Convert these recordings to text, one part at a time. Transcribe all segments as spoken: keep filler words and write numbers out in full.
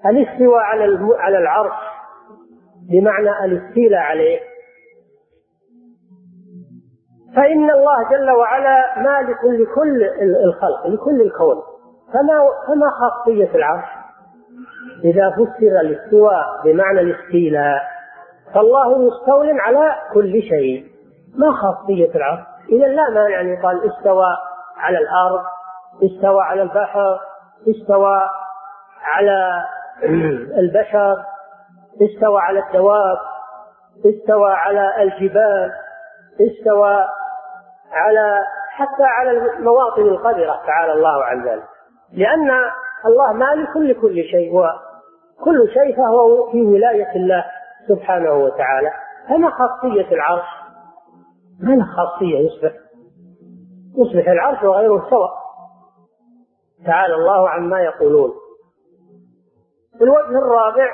الاستواء على على العرش بمعنى الاستيلاء عليه، فإن الله جل وعلا مالك لكل الخلق لكل الكون، فما فما خاصية العرش إذا فسر الاستواء بمعنى الاستيلاء، فالله مستول على كل شيء، ما خاصية العرش؟ إذا لا مانع أن يقال استوى على الأرض، استوى على البحر، استوى على البشر، استوى على الدواب، استوى على الجبال، استوى على حتى على المواطن القذرة، تعالى الله عن ذلك، لأن الله مالك لكل شيء، وكل شيء فهو في ولاية الله سبحانه وتعالى. فما خاصية العرش؟ ما له خاصية، يصبح يصبح العرش وغيره سواء، تعالى الله عما يقولون. الوجه الرابع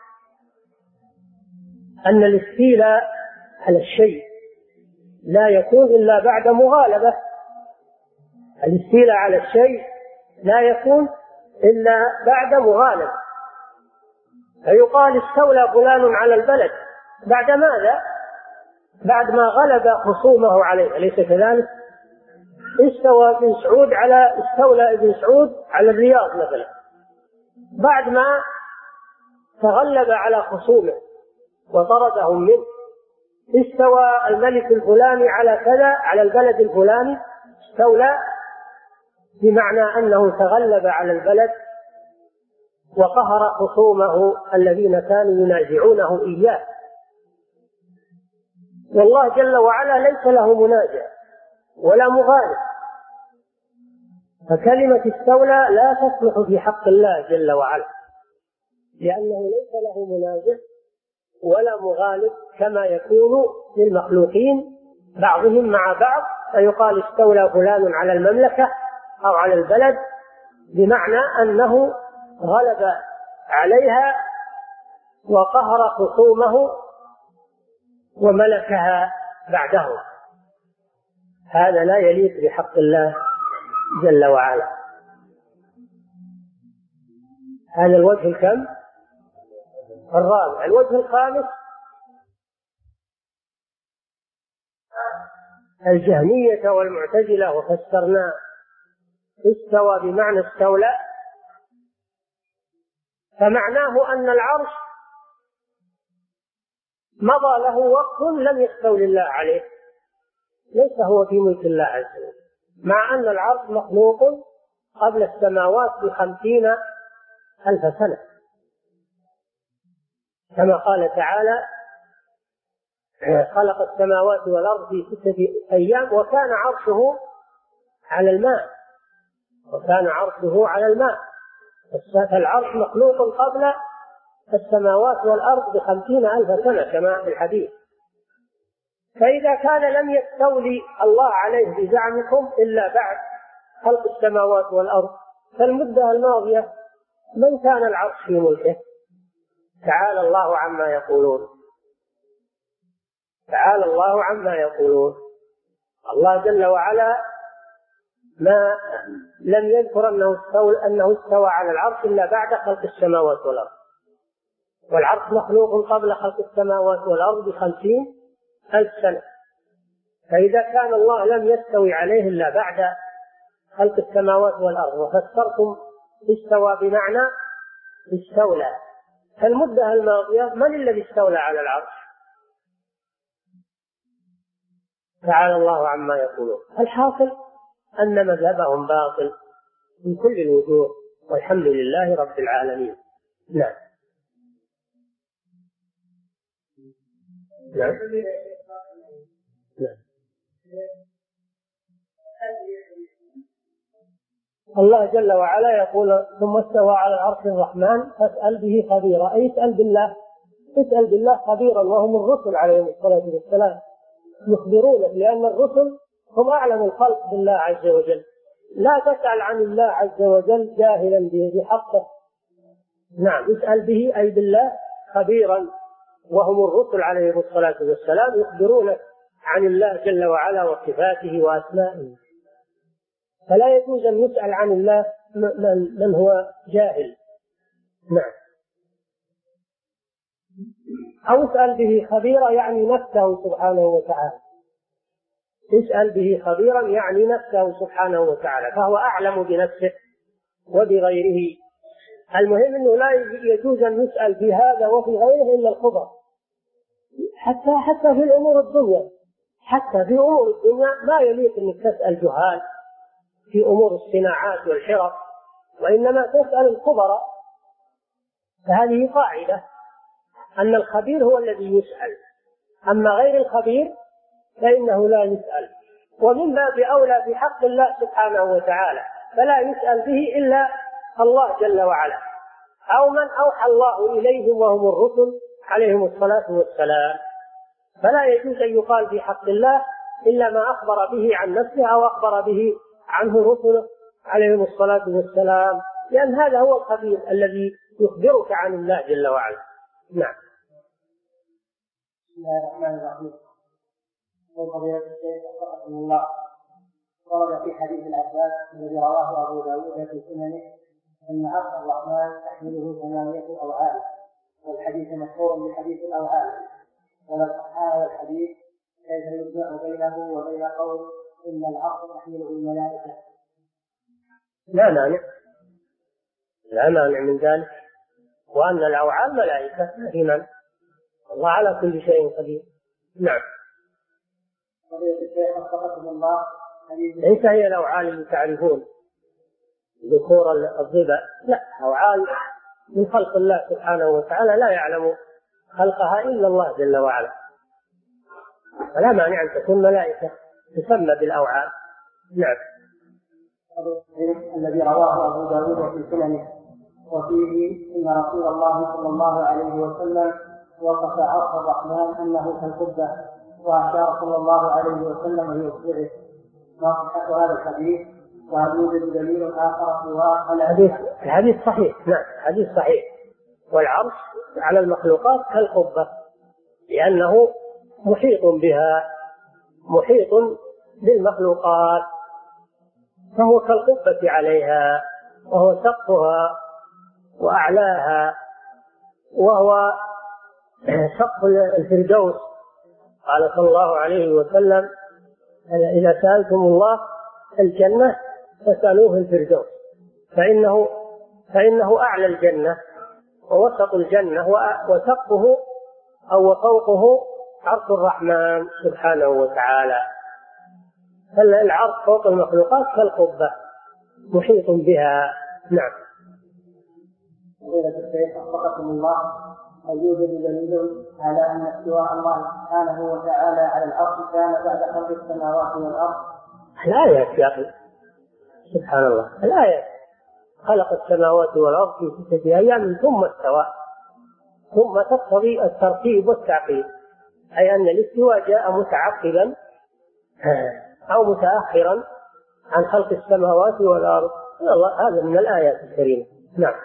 أن الاستيلاء على الشيء لا يكون إلا بعد مغالبة، الاستيلاء على الشيء لا يكون إلا بعد مغالبة، فيقال استولى فلان على البلد بعد ماذا؟ بعد ما غلب خصومه عليه، أليس كذلك؟ استوى ابن سعود على استولى ابن سعود على الرياض مثلا بعد ما تغلب على خصومه وطردهم منه. استوى الملك الفلاني على كذا على البلد الفلاني، استولى بمعنى أنه تغلب على البلد وقهر خصومه الذين كانوا ينازعونه إياه. والله جل وعلا ليس له منازع ولا مغالب، فكلمة استولى لا تصلح في حق الله جل وعلا، لأنه ليس له منازع ولا مغالب كما يكون للمخلوقين بعضهم مع بعض، فيقال استولى فلان على المملكة أو على البلد بمعنى أنه غلب عليها وقهر خصومه وملكها بعده، هذا لا يليق بحق الله جل وعلا. هذا الوجه الكم؟ الرابع. الوجه الخامس الجهمية والمعتزلة، وفسرنا استوى بمعنى استولى، فمعناه أن العرش مضى له وقت لم يستول الله عليه، ليس هو في ملك الله عز وجل، مع أن العرش مخلوق قبل السماوات بخمسين ألف سنة، كما قال تعالى خلق السماوات والأرض في ستة أيام وكان عرشه على الماء وكان عرشه على الماء فالعرش مخلوق قبل السماوات والأرض بخمسين ألف سنة كما في الحديث. فإذا كان لم يستولي الله عليه بزعمكم إلا بعد خلق السماوات والأرض، فالمدة الماضية من كان العرش في ملكه؟ تعالى الله عما يقولون، تعالى الله عما يقولون. الله جل وعلا ما لم يذكر أنه استوى, أنه استوى على العرش إلا بعد خلق السماوات والأرض، والعرش مخلوق قبل خلق السماوات والأرض بخمسين ألف سنة، فإذا كان الله لم يستوي عليه إلا بعد خلق السماوات والأرض وفسرتم استوى بمعنى استولى، فالمدة الماضية من الذي استولى على العرش؟ تعالى الله عما يقولون. الحاصل أن مذهبهم باطل من كل الوجوه، والحمد لله رب العالمين. نعم نعم نعم. الله جل وعلا يقول ثم استوى على العرش الرحمن فاسأل به خبيرا، أي اسأل بالله، اسأل بالله خبيرا، وهم الرسل عليهم الصلاة والسلام يخبرونك، لأن الرسل هم أعلم الخلق بالله عز وجل، لا تسأل عن الله عز وجل جاهلا بحقه. نعم اسأل به أي بالله خبيرا، وهم الرسل عليهم الصلاة والسلام يخبرونك عن الله جل وعلا وصفاته وأسمائه، فلا يجوز أن يسأل عن الله من هو جاهل. نعم. أو اسأل به خبيرا يعني نفسه سبحانه وتعالى، اسأل به خبيرا يعني نفسه سبحانه وتعالى، فهو أعلم بنفسه وبغيره. المهم أنه لا يجوز أن يسأل في هذا وفي غيره إلا الخبر، حتى حتى في الأمور الدنيا، حتى في أمور الدنيا ما يليق أنك تسأل جهال في أمور الصناعات والحرف، وإنما تسأل الخبراء. فهذه قاعدة أن الخبير هو الذي يسأل، أما غير الخبير فإنه لا يسأل. ومن باب أولى في حق الله سبحانه وتعالى فلا يسأل به إلا الله جل وعلا، أو من أوحى الله إليهم وهم الرسل عليهم الصلاة والسلام، فلا يجوز أن يقال في حق الله إلا ما أخبر به عن نفسه أو أخبر به عنه رسله عليهم الصلاة والسلام، لأن هذا هو الخبير الذي يخبرك عن الله جل وعلا. نعم. بسم الله الرحمن الرحيم. قول فضيلة الشيخ وفقكم الله، ورد في حديث العباس الذي رواه أبو داود في سننه أن عرش الرحمن تحمله ثمانية أوعال، والحديث مشهور بحديث الأوعال، ولو صح هذا الحديث كيف يجمع بينه وبين قول إن العرش تحمله الملائكة؟ لا مانع، لا مانع من ذلك، وأن الأوعال ملائكة إيمان، الله على كل شيء قدير. نعم. ليس هي الأوعال اللي تعرفون ذكور الضبع، لا، أوعال من خلق الله سبحانه وتعالى لا يعلم خلقها إلا الله جل وعلا، فلا مانع أن تكون ملائكة تسمى بالأوعال. نعم. الذي رواه أبو داود في سننه وفيه إن رسول الله صلى الله عليه وسلم وصف عرش الرحمن أنه كالقبة، وأشار صلى الله عليه وسلم بإصبعه. ما صحة هذا الحديث؟ وهل يوجد دليل آخر سواه؟ الحديث الحديث صحيح. نعم، حديث صحيح. والعرش على المخلوقات كالقبة لأنه محيط بها، محيط بالمخلوقات، فهو كالقبة عليها، وهو سقفها وأعلاها، وهو سقف الفردوس. قال صلى الله عليه وسلم إذا سألتم الله الجنة فسألوه الفردوس، فإنه فإنه أعلى الجنة ووسط الجنة وسقفه أو فوقه عرش الرحمن سبحانه وتعالى. فالعرش فوق المخلوقات كالقبة محيط بها. نعم. فضيلة الشيخ وفقكم الله، هل يوجد دليل على أن استواء الله سبحانه وتعالى على العرش كان بعد خلق السماوات والأرض؟ الآيات يا أخي، سبحان الله، الآيات خلق السماوات والأرض في ستة أيام ثم استوى، ثم تقتضي الترتيب والتعقيب، أي أن الاستواء جاء متعقبا أو متأخرا عن خلق السماوات والأرض، هذا من الآيات الكريمة. نعم.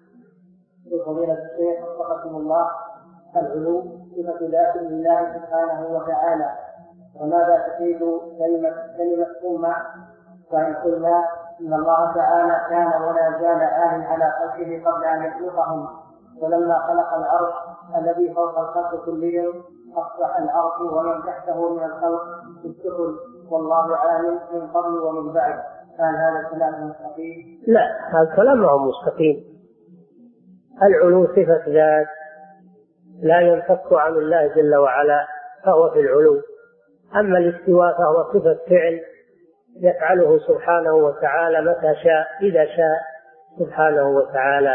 فضيلة الشيخ وفقكم الله، العلو صفة ذات لله سبحانه وتعالى، وماذا تفيد كلمة كلمة ثم؟ وإن قلنا إن الله تعالى كان ولا زال عال على خلقه قبل أن يخلقهم، ولما خلق العرش الذي فوق الخلق كلهم أصبح العرش ومن تحته من الخلق في السفل، والله عالم من قبل ومن بعد. هل هذا الكلام مستقيم؟ لا، هذا الكلام هو مستقيم. العلو صفة ذات لا ينفك عن الله جل وعلا، فهو في العلو. أما الاستواء فهو صفة فعل يفعله سبحانه وتعالى متى شاء إذا شاء سبحانه وتعالى.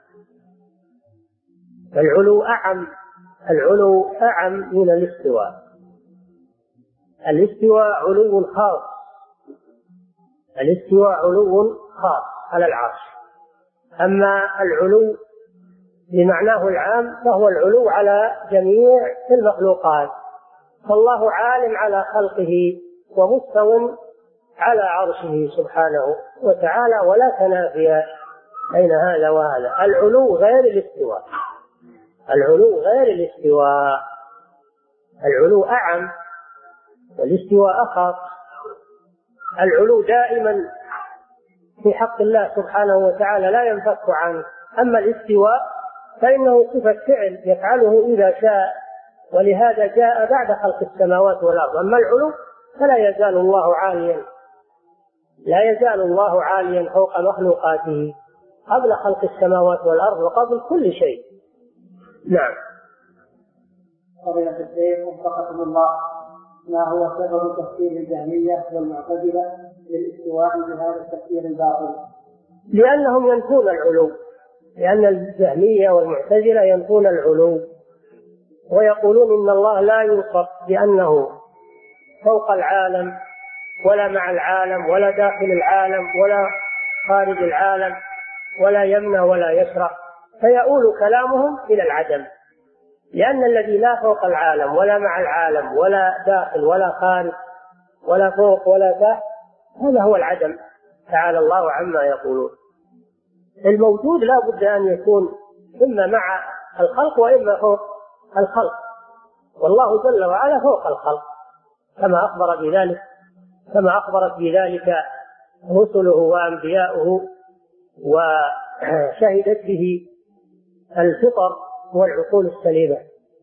العلو أعم، العلو أعم من الاستواء. الاستواء علو خاص، الاستواء علو خاص على العرش. أما العلو بمعناه العام فهو العلو على جميع المخلوقات، فالله عالم على خلقه ومستو على عرشه سبحانه وتعالى، ولا تنافي بين هذا وهذا. العلو غير الاستواء، العلو غير الاستواء، العلو أعم والاستواء أخف. العلو دائما في حق الله سبحانه وتعالى لا ينفك عنه، أما الاستواء فإنه صفة فعل يفعله إذا شاء، ولهذا جاء بعد خلق السماوات والأرض. أما العلو فلا يزال الله عاليا، لا يزال الله عاليا فوق مخلوقاته قبل خلق السماوات والأرض وقبل كل شيء. نعم. فضيلة الشيخ وفقكم الله، ما هو سبب تفسير الجهمية والمعتزلة للاستواء بهذا التفسير الباطل؟ لأنهم ينفون العلو، لأن الجهمية والمعتزلة ينفون العلو ويقولون إن الله لا يوصف بأنه فوق العالم ولا مع العالم ولا داخل العالم ولا خارج العالم ولا يمنع ولا يشرق، فيؤول كلامهم إلى العدم، لأن الذي لا فوق العالم ولا مع العالم ولا داخل ولا خارج ولا فوق ولا تحت هذا هو العدم، تعالى الله عما يقولون. الموجود لا بد أن يكون إما مع الخلق وإما فوق الخلق، والله جل وعلا فوق الخلق كما أخبر بذلك كما أخبرت بذلك رسله وأنبياؤه وشهدت به الفطر والعقول السليمة.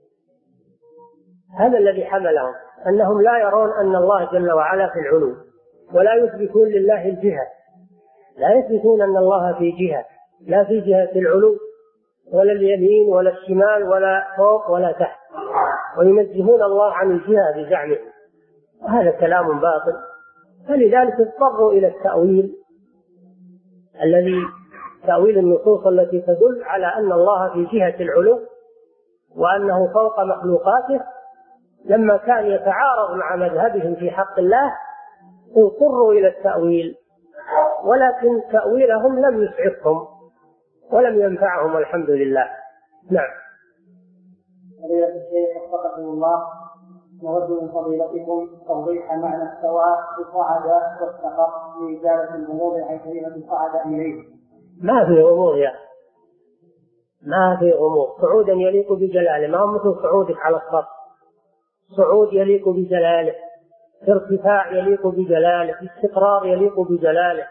هذا الذي حملهم أنهم لا يرون أن الله جل وعلا في العلو، ولا يثبتون لله الجهة، لا يثبتون أن الله في جهة، لا في جهة العلو ولا اليمين ولا الشمال ولا فوق ولا تحت، وينزهون الله عن الجهة بزعمهم، وهذا كلام باطل. فلذلك اضطروا إلى التأويل الذي تأويل النصوص التي تدل على أن الله في جهة العلو وأنه فوق مخلوقاته، لما كان يتعارض مع مذهبهم في حق الله اضطروا إلى التأويل، ولكن تأويلهم لم يسعفهم ولم ينفعهم والحمد لله. نعم. فضيلة الشيخ وفقكم الله، نود من فضيلتكم توضيح معنى السواء بصعد واستقر لإزالة الغموض عن كلمة صعد إليه. ما في غموض يا ما في غموض، صعودا يليق بجلاله، ما هو مثل صعودك على السطح، صعود يليق بجلاله، ارتفاع يليق بجلاله، استقرار يليق بجلاله.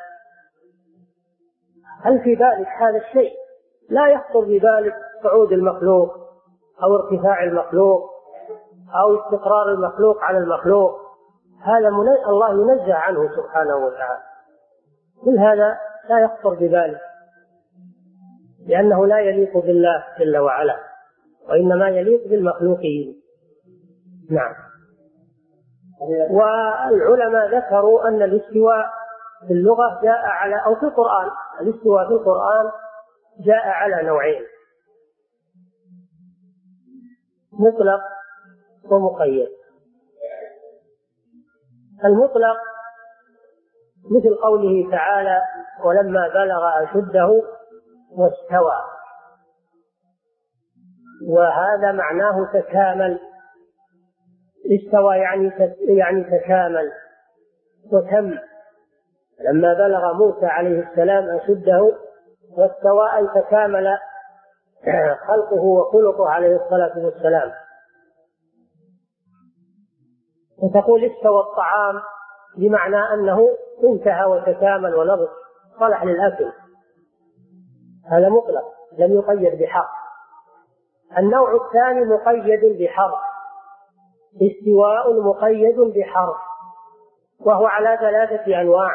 هل في ذلك هذا الشيء؟ لا يخطر بذلك صعود المخلوق أو ارتفاع المخلوق أو استقرار المخلوق على المخلوق، هذا الله ينزه عنه سبحانه وتعالى، كل هذا لا يخطر بذلك، لأنه لا يليق بالله جل وعلا، وإنما يليق بالمخلوقين. نعم. والعلماء ذكروا أن الاستواء في اللغة جاء على أو في القرآن، الاستواء في القرآن جاء على نوعين: مطلق ومقيد. المطلق مثل قوله تعالى: ولما بلغ أشده واستوى، وهذا معناه تكامل، استوى يعني يعني تكامل وتم. لما بلغ موسى عليه السلام أشده واستوى أي تكامل خلقه وخلقه عليه الصلاة والسلام. وتقول استوى الطعام بمعنى أنه انتهى وتكامل ونضج صلح للأكل، هذا مطلق لم يقيد بحرف. النوع الثاني مقيد بحرف، استواء مقيد بحرف، وهو على ثلاثة أنواع: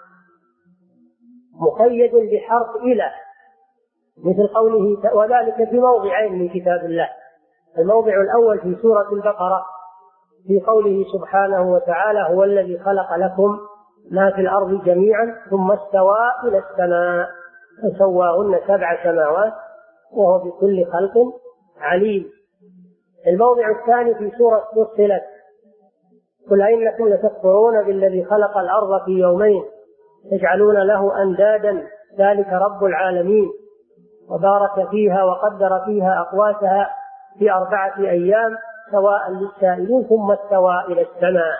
مقيد بحرف إلى، مثل قوله، وذلك في موضعين من كتاب الله. الموضع الأول في سورة البقرة في قوله سبحانه وتعالى: هو الذي خلق لكم ما في الأرض جميعا ثم استوى إلى السماء فسواهن سبع سماوات وهو بكل خلق عليم. الموضع الثاني في سورة فصلت: قل أئنكم لتكفرون بالذي خلق الأرض في يومين تجعلون له أندادا ذلك رب العالمين وبارك فيها وقدر فيها أقواتها في أربعة أيام سواء للسائلين ثم استوى إلى السماء.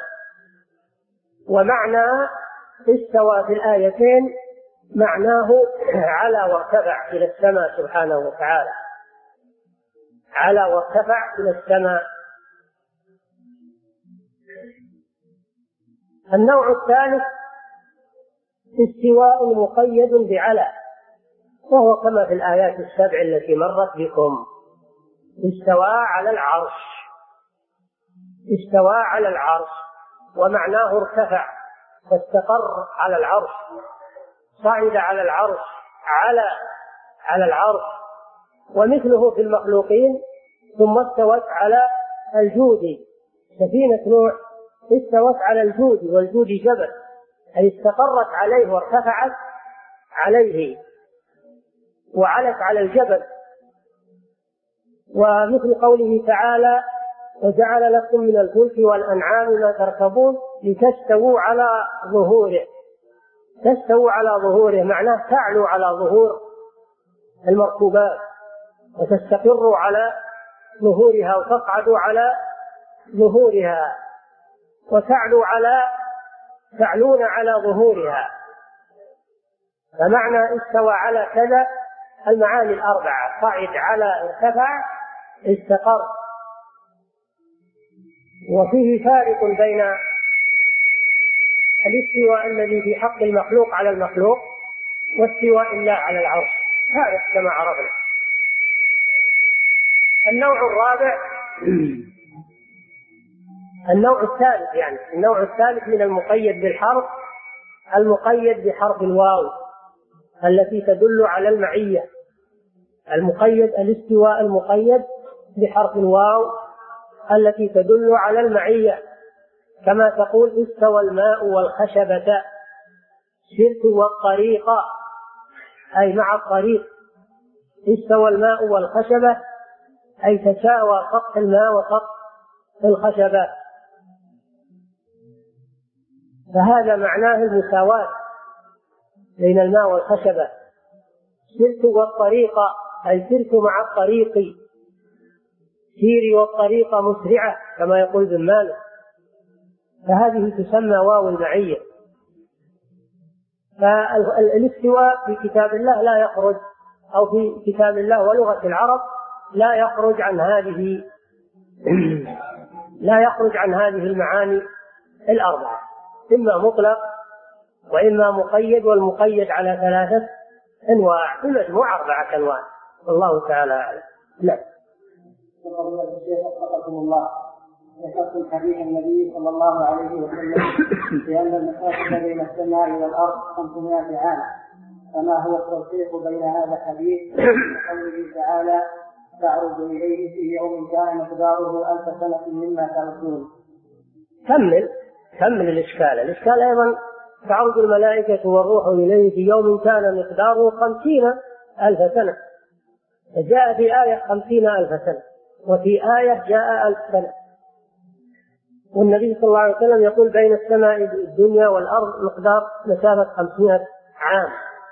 ومعنى استوى في الآيتين معناه على وارتفع إلى السماء سبحانه وتعالى، على وارتفع إلى السماء. النوع الثالث استواء مقيد بعلى، وهو كما في الآيات السبع التي مرت بكم. استوى على العرش، استوى على العرش ومعناه ارتفع فاستقر على العرش، صعد على العرش، على على العرش. ومثله في المخلوقين. ثم استوت على الجود، سفينة نوح استوت على الجود، والجود جبل، أي استقرت عليه وارتفعت عليه وعلت على الجبل. ومثل قوله تعالى: وجعل لكم من الفلك والأنعام ما تركبون لتستووا على ظهوره. تستووا على ظهوره معناه تعلو على ظهور المركوبات وتستقروا على ظهورها وتصعدوا على ظهورها وتعلو على تعلون على ظهورها. فمعنى استوى على كذا المعاني الأربعة: صعد، على، ارتفع، استقر. وفيه فارق بين الاستواء الذي في حق المخلوق على المخلوق واستواء الله على العرش، فارق كما عرفنا. النوع الرابع النوع الثالث يعني النوع الثالث من المقيد بالحرف، المقيد بحرف الواو التي تدل على المعية. المقيد الاستواء المقيد بحرف الواو التي تدل على المعية، كما تقول: استوى الماء والخشبة، سرت والطريق، أي مع الطريق. استوى الماء والخشبة أي تساوى سطح الماء وسطح الخشبة، فهذا معناه المساواة بين الماء والخشبة. سرت والطريق أي سرت مع الطريق، سيري والطريق مسرعة كما يقول ابن مالك، فهذه تسمى واو المعية. فالاستواء في كتاب الله لا يخرج، أو في كتاب الله ولغة العرب لا يخرج عن هذه لا يخرج عن هذه المعاني الأربعة: إما مطلق وإما مقيد، والمقيد على ثلاثة أنواع، في مجموع أربعة أنواع، والله تعالى أعلم. نعم. الله ذكرتم حديث النبي صلى الله عليه وسلم بأن المسافة بين السماء والأرض خمسمائة عام، فما هو التوفيق بين هذا الحديث وقوله تعالى: تعرض إليه في يوم كان مقداره ألف سنة مما تعرضون؟ كمل كمل الإشكال. الإشكال أيضا: تعرض الملائكة والروح إليه في يوم كان مقداره خمسين ألف سنة. جاء في آية خمسين ألف سنة، وفي آية جاء ألف سنة. والنبي صلى الله عليه وسلم يقول: بين السماء الدنيا والأرض مقدار مسافة خمسمائة عام.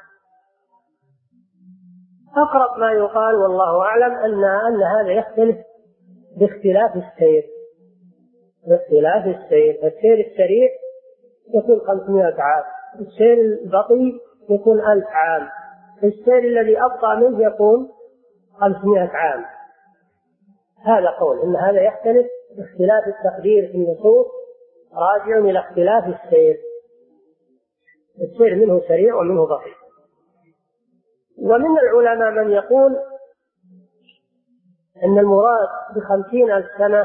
أقرب ما يقال والله أعلم أن أن هذا يختلف باختلاف السير باختلاف السير السير السريع يكون خمسمائة عام، السير البطيء يكون ألف عام، السير الذي أبطأ منه يكون خمسمائة عام. هذا قول إن هذا يختلف باختلاف التقدير في النصوص، راجع إلى اختلاف السير. السير منه سريع ومنه بطيء. ومن العلماء من يقول أن المراد بخمسين ألف سنة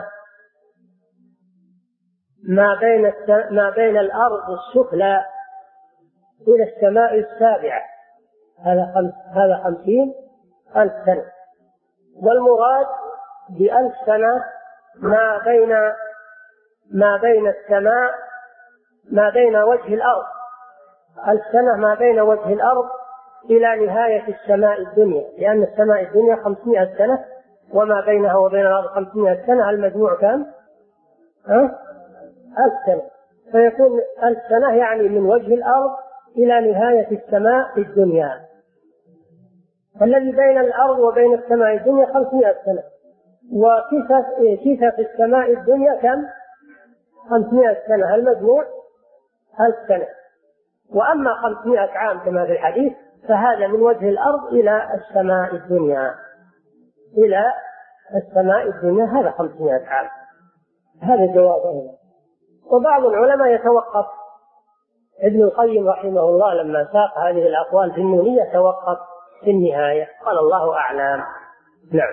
ما بين ما بين الأرض السفلى إلى السماء السابعة، هذا خمس هذا خمسين ألف سنة. والمراد بألف سنة ما بين ما بين السماء ما بين وجه الأرض، ألف سنة ما بين وجه الأرض إلى نهاية السماء الدنيا، لأن السماء الدنيا خمسمائة سنة وما بينها وبين الأرض خمسمائة سنة، المجموع كم؟ أه؟ ألف سنة. فيكون ألف سنة يعني من وجه الأرض إلى نهاية السماء الدنيا. فالذي بين الأرض وبين السماء الدنيا خمسمائة سنة، وكيف في السماء الدنيا كم؟ خمسمائة سنة، المجموع ألف سنة. وأما خمسمائة عام كما في الحديث فهذا من وجه الأرض إلى السماء الدنيا إلى السماء الدنيا هذا خمسمائة عام. هذا جوابه. وبعض العلماء يتوقف، ابن القيم رحمه الله لما ساق هذه الأقوال في النونية توقف في النهاية. قال الله أعلم. نعم.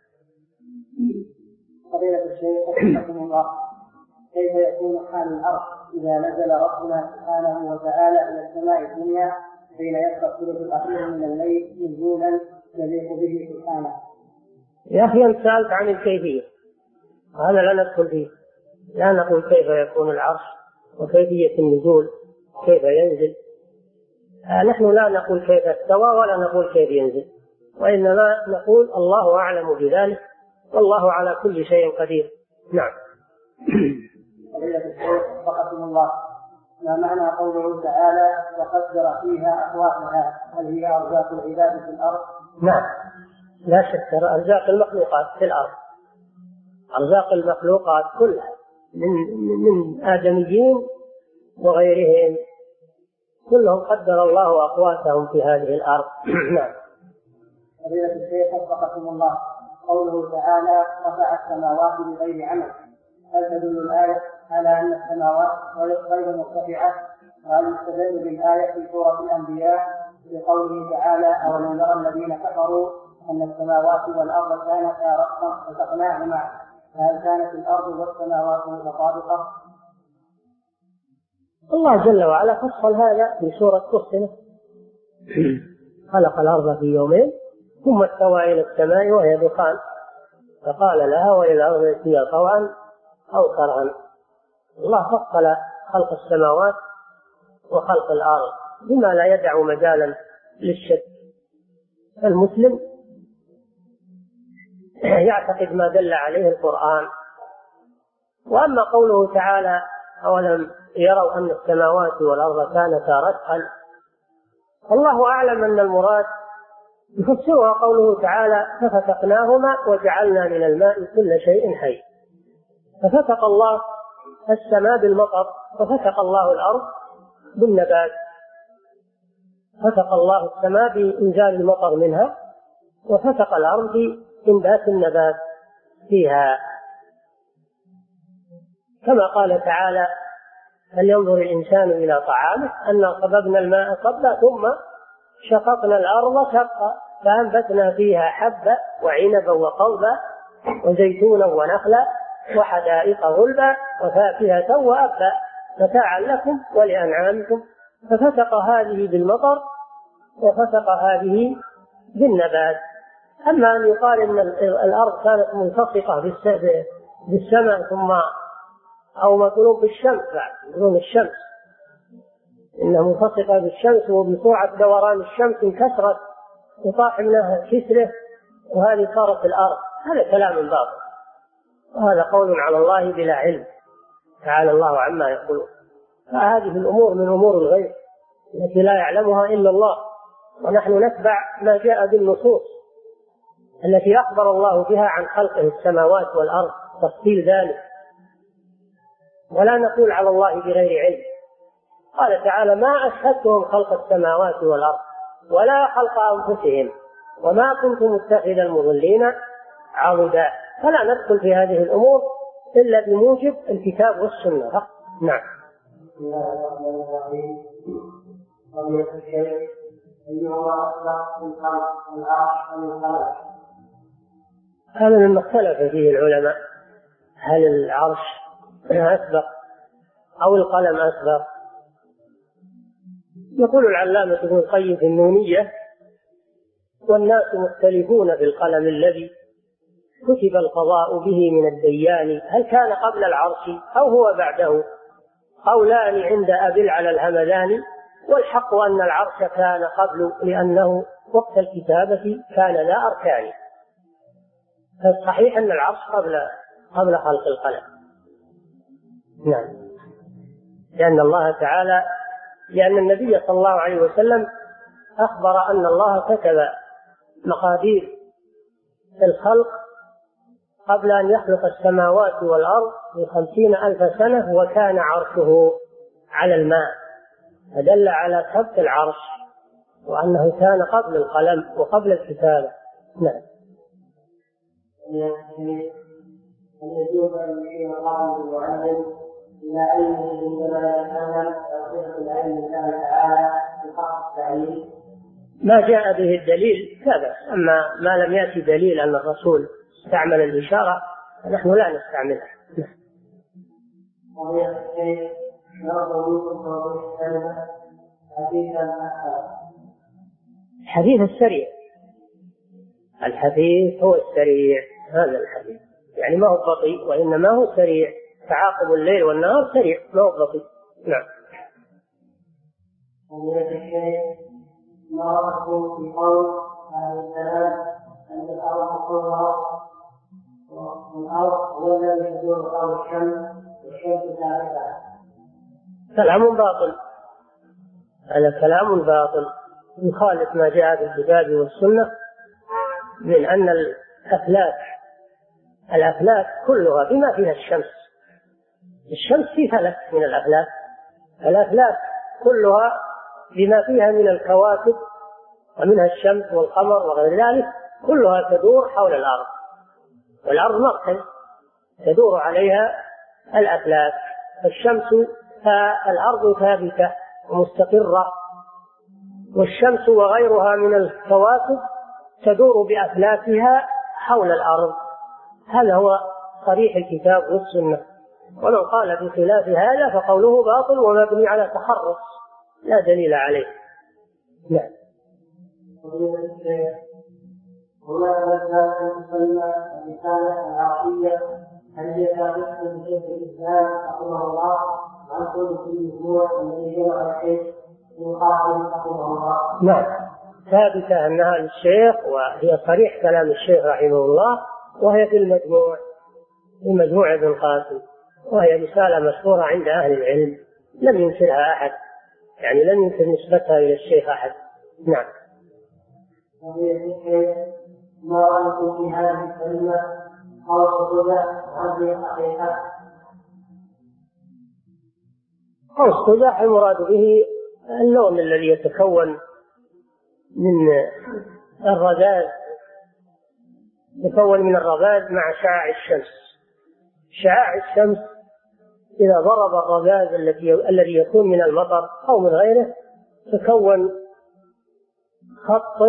فضيلة الشيخ رحمه الله، كيف يكون حال الأرض إذا نزل ربنا سبحانه وتعالى إلى السماء الدنيا حين يبقى الثلث الأخير من الليل نزولا يليق به سبحانه؟ يا أخي أنت سألت عن الكيفية، هذا لا ندخل فيه، لا نقول كيف يكون العرش وكيفية النزول كيف ينزل. آه نحن لا نقول كيف استوى ولا نقول كيف ينزل، وإنما نقول الله أعلم بذلك والله على كل شيء قدير. نعم. فضيلة الشيخ وفقكم الله، ما معنى قوله تعالى وقدر فيها أقواتها؟ هل هي أرزاق العباد في الأرض؟ نعم لا شك، أرزاق المخلوقات في الأرض، أرزاق المخلوقات كلها من من آدميين وغيرهم، كلهم قدر الله أقواتهم في هذه الأرض. نعم. فضيلة الشيخ وفقكم الله، قوله تعالى رفع السماوات بغير عمل، هل تدل الآية على أن السماوات غير مرتفعة؟ وهل يستدل بالآية في سورة الأنبياء بقوله تعالى أولم يرى الذين كفروا أن السماوات والأرض كانتا رتقا ففتقناهما فهل كانت الأرض والسماوات متطابقة؟ الله جل وعلا فصل هذا في سورة فصلت، خلق الأرض في يومين ثم استوى إلى السماء وهي دخان فقال لها وإلى الأرض ائتيا طوعا أو كرها. الله فصل خلق السماوات وخلق الأرض بما لا يدع مجالا للشك. المسلم يعتقد ما دل عليه القرآن. وأما قوله تعالى أولم يروا أن السماوات والأرض كانتا رتقا، الله أعلم أن المراد يفسرها قوله تعالى ففتقناهما وجعلنا من الماء كل شيء حي. ففتق الله السماء بالمطر وفتق الله الأرض بالنبات، فتق الله السماء بإنزال المطر منها وفتق الأرض بإنبات النبات فيها، كما قال تعالى فلينظر الإنسان إلى طعامه أنا صببنا الماء صبا ثم شققنا الأرض شقا فأنبتنا فيها حبا وعنبا وقضبا وزيتونا ونخلا وحدائق غلبا وفاكهة وأبا متاعا لكم ولأنعامكم. ففتق هذه بالمطر وفتق هذه بالنبات. أما أن يقال أن الأرض كانت ملتصقة بالسماء ثم أو مطلوب بالشمس، بدون الشمس، إنها ملتصقة بالشمس وبسرعة دوران الشمس انكسرت وطاح منها كسره وهذه صارت الأرض، هذا كلام باطل وهذا قول على الله بلا علم تعالى الله عما يقولون. فهذه الأمور من أمور الغيب التي لا يعلمها إلا الله، ونحن نتبع ما جاء بالنصوص التي أخبر الله بها عن خلقه السماوات والأرض تفصيل ذلك، ولا نقول على الله بغير علم. قال تعالى ما أشهدتهم خلق السماوات والأرض ولا خلق أنفسهم وما كنت متخذ المضلين عضدا. فلا ندخل في هذه الأمور إلا بموجب الكتاب والسنة. نعم. بسم الله الرحمن الرحيم. قضية الشيء أيهما أسبق من خلق العرش أم الخلق؟ هذا مما اختلف فيه العلماء، هل العرش أسبق أو القلم أسبق؟ يقول العلامة ابن القيم في النونية والناس مختلفون في القلم الذي كتب القضاء به من الديان هل كان قبل العرش أو هو بعده؟ قولان عند أبي على الهمداني، والحق أن العرش كان قبل لأنه وقت الكتابة كان لا أركان، فالصحيح أن العرش قبل قبل خلق القلم. نعم، لأن الله تعالى لأن النبي صلى الله عليه وسلم أخبر أن الله كتب مقادير الخلق قبل أن يخلق السماوات والأرض بخمسين ألف سنة وكان عرشه على الماء، فدل على ثبت العرش وأنه كان قبل القلم وقبل الكتابة. نعم. أن يجوز أن يشير الله المعلم إلى علمه عندما يتكلم تصديق العلم الله تعالى بحق التعليم. ما جاء به الدليل لا. أما ما لم يأتي دليل أن الرسول استعمل الإشارة نحن لا نستعملها. الحديث السريع، الحديث هو السريع، هذا الحديث يعني ما هو بطيء وإنما هو سريع، تعاقب الليل والنهار سريع ما هو بطيء. نعم. ما رأيكم في قول أهل الكلام أن الأرض كلها والأرض هو الذي يدور حول الشمس والشمس ثابتة؟ كلام باطل، هذا كلام باطل يخالف ما جاء في الكتاب والسنة من أن الأفلاك الأفلاك كلها بما فيها الشمس. الشمس في فلك من الأفلاك، الأفلاك كلها بما فيها من الكواكب ومنها الشمس والقمر وغير ذلك كلها تدور حول الأرض، والأرض مركز تدور عليها الأفلاك. الشمس فالأرض ثابتة ومستقرة، والشمس وغيرها من الكواكب تدور بأفلاكها حول الأرض. هذا هو صريح الكتاب والسنة، ومن قال بخلاف هذا فقوله باطل ومبني على تخرص لا دليل عليه. نعم. هناك مسألة تسمى الرسالة العقلية، هل هي ثابتة من شيخ الإسلام رحمه الله عن كل في المجموع الذي جمع الشيخ من قائل رحمه الله؟ نعم ثابتة أنها للشيخ، وهي صريح كلام الشيخ رحمه الله، وهي في المجموع في مجموع ابن القاسم، وهي رسالة مشهورة عند أهل العلم لم ينكرها أحد، يعني لم ينكر نسبتها إلى الشيخ أحد. نعم. ما رأيكم في هذه الكلمة قول الصدى هذه الحقيقة؟ قول الصدى المراد به اللون الذي يتكون من الرذاذ، يتكون من الرذاذ مع شعاع الشمس. شعاع الشمس إذا ضرب الرذاذ الذي يكون من المطر أو من غيره تكون خط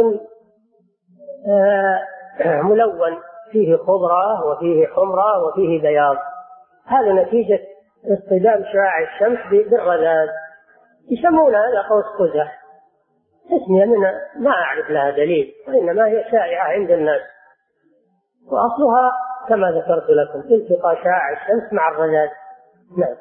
ملون فيه خضرة وفيه حمرة وفيه بياض. هذا نتيجة اصطدام شعاع الشمس بالرذاذ، يسمون هذا قوس قزح. تسمية من ما أعرف لها دليل، وإنما هي شائعة عند الناس، وأصلها كما ذكرت لكم التقاء شعاع الشمس مع الرذاذ. نعم.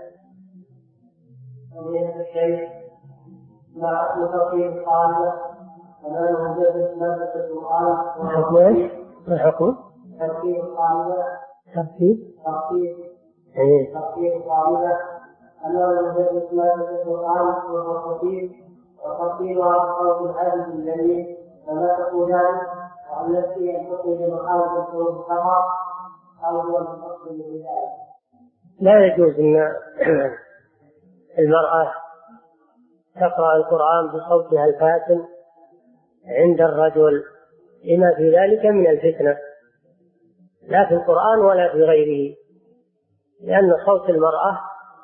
مع ترتيب القاعدة ولا يوجد مادة القرآن حكم ايش؟ ما حكم؟ ترتيب القاعدة ترتيب ترتيب ايه ترتيب القاعدة أنه يوجد مادة القرآن والترتيب وترتيبها بقول الحادث الجليل فلا تقولان وعن نفسي أن تقول مخالفة الحروف السبعة أو هو المتصل بالآية. لا يجوز أن المرأة تقرأ القرآن بصوتها الفاتن عند الرجل لما في ذلك من الفتنة، لا في القرآن ولا في غيره، لأن صوت المرأة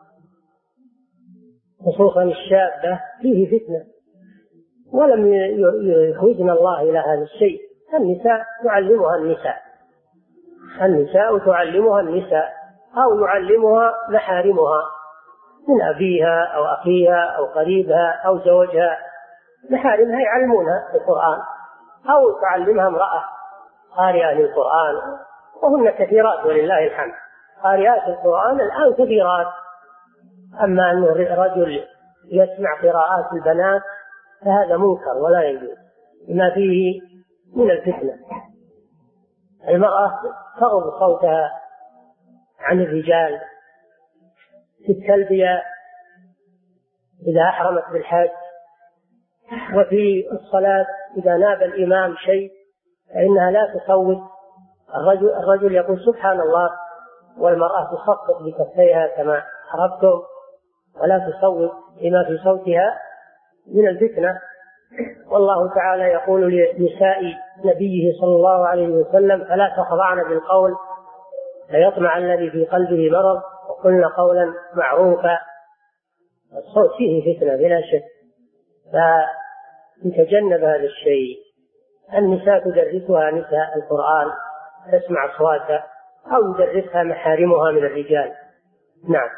خصوصا الشابة فيه فتنة، ولم يخرجنا الله إلى هذا الشيء. النساء تعلمها النساء النساء تعلمها النساء أو يعلمها محارمها من أبيها أو أخيها أو قريبها أو زوجها. محارمها يعلمونها القرآن، أو تعلمها امرأة قارئة للقرآن، وهن كثيرات ولله الحمد. قارئات القرآن الآن كثيرات. أما أن رجل يسمع قراءات البنات فهذا منكر ولا يجوز بما فيه من الفتنة. المرأة تغض صوتها عن الرجال في التلبية إذا أحرمت بالحج، وفي الصلاة إذا ناب الإمام شيء فإنها لا تصوت. الرجل, الرجل يقول سبحان الله، والمرأة تصفق بكفيها كما عرفتم، ولا تصوت لما في صوتها من الفتنة. والله تعالى يقول لنساء نبيه صلى الله عليه وسلم فلا تخضعن بالقول فيطمع الذي في قلبه مرض وقلن قولا معروفا. الصوت فيه فتنة بلا شك، يتجنب هذا الشيء. النساء تدرسها نساء القرآن، تسمع أصواتها، أو يدرسها محارمها من الرجال. نعم.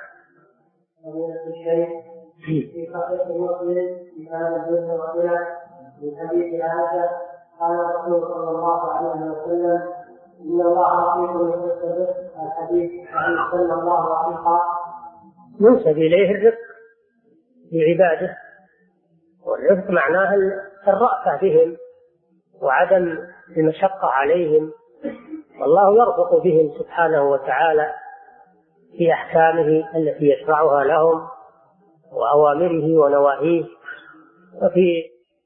في صحيح مسلم في هذا الجزء وغيره من حديث عائشة قال الرسول صلى الله عليه وسلم: إن الله رفيق يحب الرفق. الحديث عن صلى الله عليه وسلم ينسب إليه الرفق بعباده، والرفق معناه الرأفة بهم وعدم المشقة عليهم، والله يرفق بهم سبحانه وتعالى في أحكامه التي يشرعها لهم وأوامره ونواهيه، وفي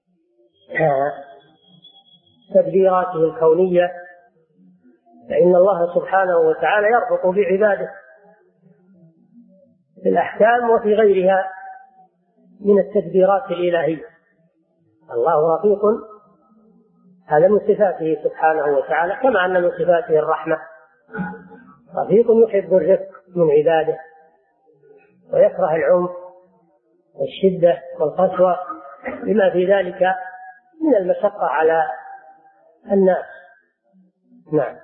تدبيراته الكونية، فإن الله سبحانه وتعالى يرفق بعباده في الأحكام وفي غيرها من التدبيرات الإلهية. الله رفيق، هذا من صفاته سبحانه وتعالى، كما أن من صفاته الرحمة. رفيق يحب الرفق من عباده ويكره العنف والشدة والقسوة لما في ذلك من المشقة على الناس. نعم.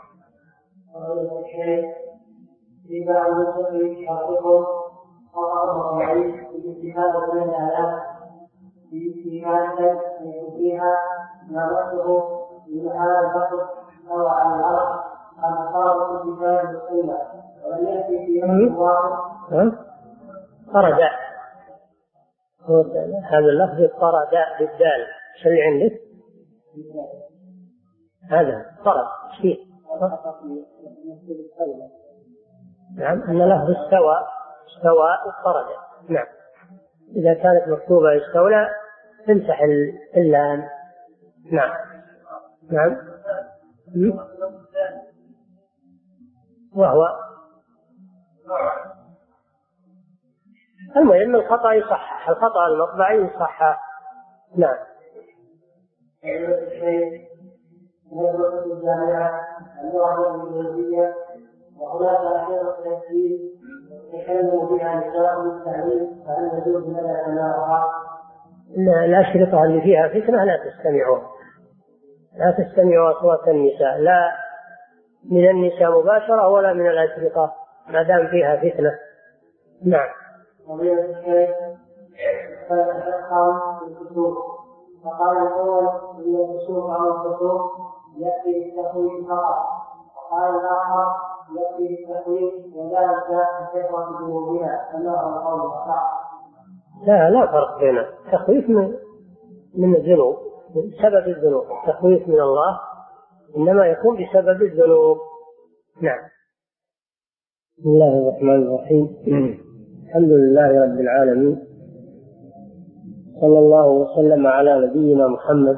إذا المسلم شرطكم وقرر عليه بالاجتهاد من الآلات باجتهاد فيها نظرته من هذا الفصل أو على الأرض أن صار الاجتهاد السنة ولم يأتي في يوم واحد. طرد هذا اللفظ، طرد بالدال. شو اللي عندك؟ هذا طرد شيء. نعم، أن لفظ استوى استوى اضطرد. نعم، إذا كانت مكتوبة استولى تمسح اللام. نعم نعم. وهو المهم الخطأ يصحح، الخطأ المطبعي يصحح. نعم. مدرسة الجامعة اللغة الإنجليزية وهناك أحيانا تفسير يتكلم بها نساء التعليم، فهل يجوز لنا سماعها؟ الأشرطة اللي فيها فتنة لا تستمعوها، لا تستمعوا أصوات النساء، لا من النساء مباشرة ولا من الأشرطة ما دام فيها فتنة. نعم. قضية الشيخ فيتفقه في الكتب، فقال الأول إن الكسوف أو الكسوف يأتي بالتخويف فقط، وقال الآخر يأتي بالتخويف وذلك بكثرة ذنوبنا كما هو القول الصح. لا لا فرق بين التخويف من من الذنوب، من سبب الذنوب. التخويف من الله إنما يكون بسبب الذنوب. نعم. بسم الله الرحمن الرحيم. الحمد لله رب العالمين، صلى الله وسلم على نبينا محمد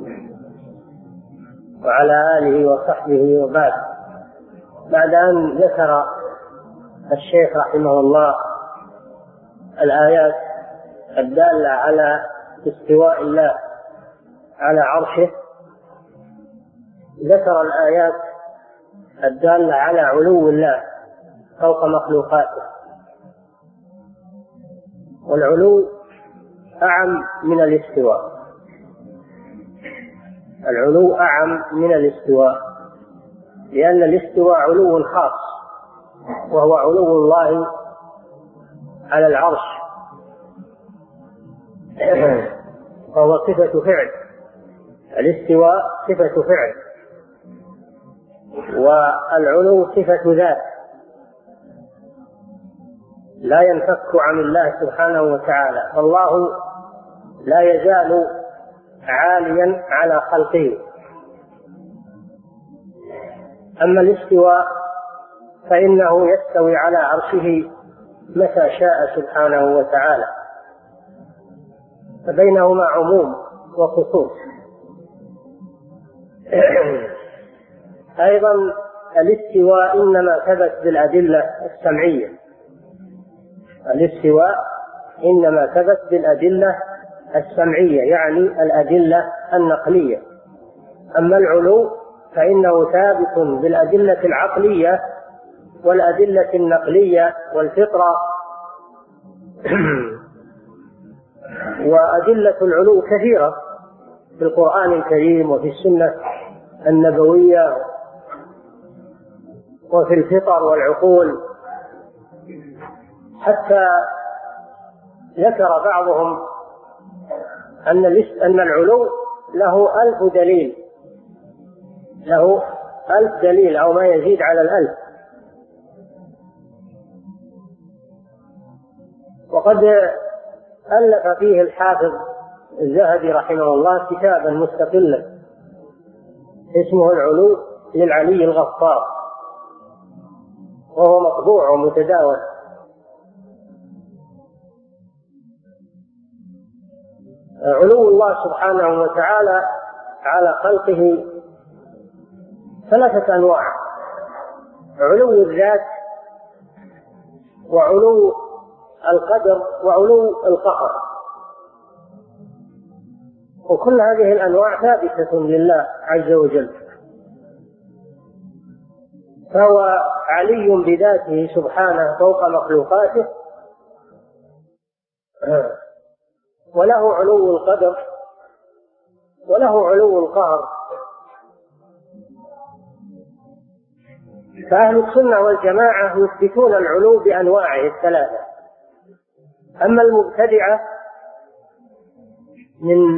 وعلى آله وصحبه وبعد. بعد أن ذكر الشيخ رحمه الله الآيات الدالة على استواء الله على عرشه، ذكر الآيات الدالة على علو الله فوق مخلوقاته. والعلو أعم من الاستواء، العلو أعم من الاستواء، لأن الاستواء علو خاص وهو علو الله على العرش، وهو صفة فعل. الاستواء صفة فعل، والعلو صفة ذات لا ينفك عن الله سبحانه وتعالى، فالله لا يزال عاليا على خلقه. أما الاستواء فإنه يستوي على عرشه متى شاء سبحانه وتعالى، فبينهما عموم وخصوص. أيضا الاستواء إنما ثبت بالأدلة السمعية، الاستواء إنما ثبت بالأدلة السمعية يعني الأدلة النقلية. أما العلو فإنه ثابت بالأدلة العقلية والأدلة النقلية والفطرة وأدلة العلو كثيرة في القرآن الكريم وفي السنة النبوية وفي الفطر والعقول، حتى ذكر بعضهم أن أن العلو له ألف دليل، له ألف دليل أو ما يزيد على الألف. وقد ألف فيه الحافظ الذهبي رحمه الله كتابا مستقلا اسمه العلو للعلي الغفار، وهو مطبوع ومتداول. علو الله سبحانه وتعالى على خلقه ثلاثة أنواع: علو الذات، وعلو القدر، وعلو القهر. وكل هذه الأنواع ثابتة لله عز وجل، فهو علي بذاته سبحانه فوق مخلوقاته، وله علو القدر وله علو القهر. فأهل السنة والجماعة يثبتون العلو بأنواعه الثلاثة. أما المبتدعة من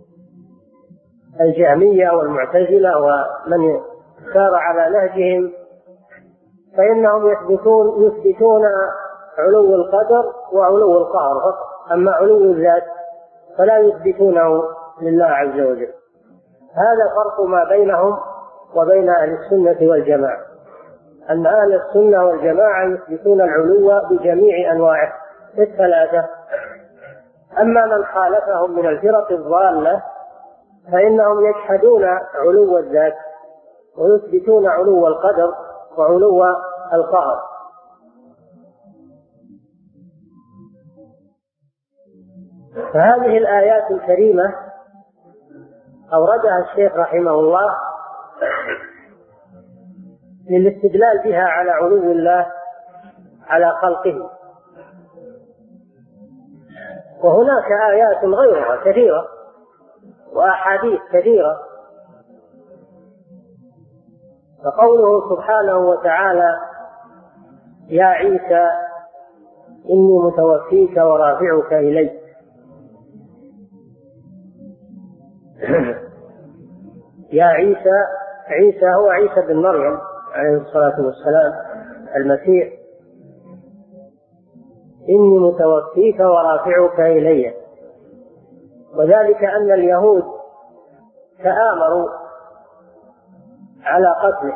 الجهمية والمعتزلة ومن سار على نهجهم فإنهم يثبتون يثبتون علو القدر وعلو القهر فقط، أما علو الذات فلا يثبتونه لله عز وجل. هذا فرق ما بينهم وبين أهل السنة والجماعة، أن أهل السنة والجماعة يثبتون العلو بجميع أنواعه الثلاثة. أما من خالفهم من الفرق الضالة فإنهم يجحدون علو الذات ويثبتون علو القدر وعلو القهر. فهذه الآيات الكريمة أوردها الشيخ رحمه الله للاستدلال بها على علو الله على خلقه. وهناك آيات غيرها كثيرة وأحاديث كثيرة. فقوله سبحانه وتعالى: يا عيسى إني متوفيك ورافعك إلي، يا عيسى، عيسى هو عيسى بن مريم عليه الصلاة والسلام المسيح، إني متوفيك ورافعك إلي. وذلك أن اليهود تآمروا على قتله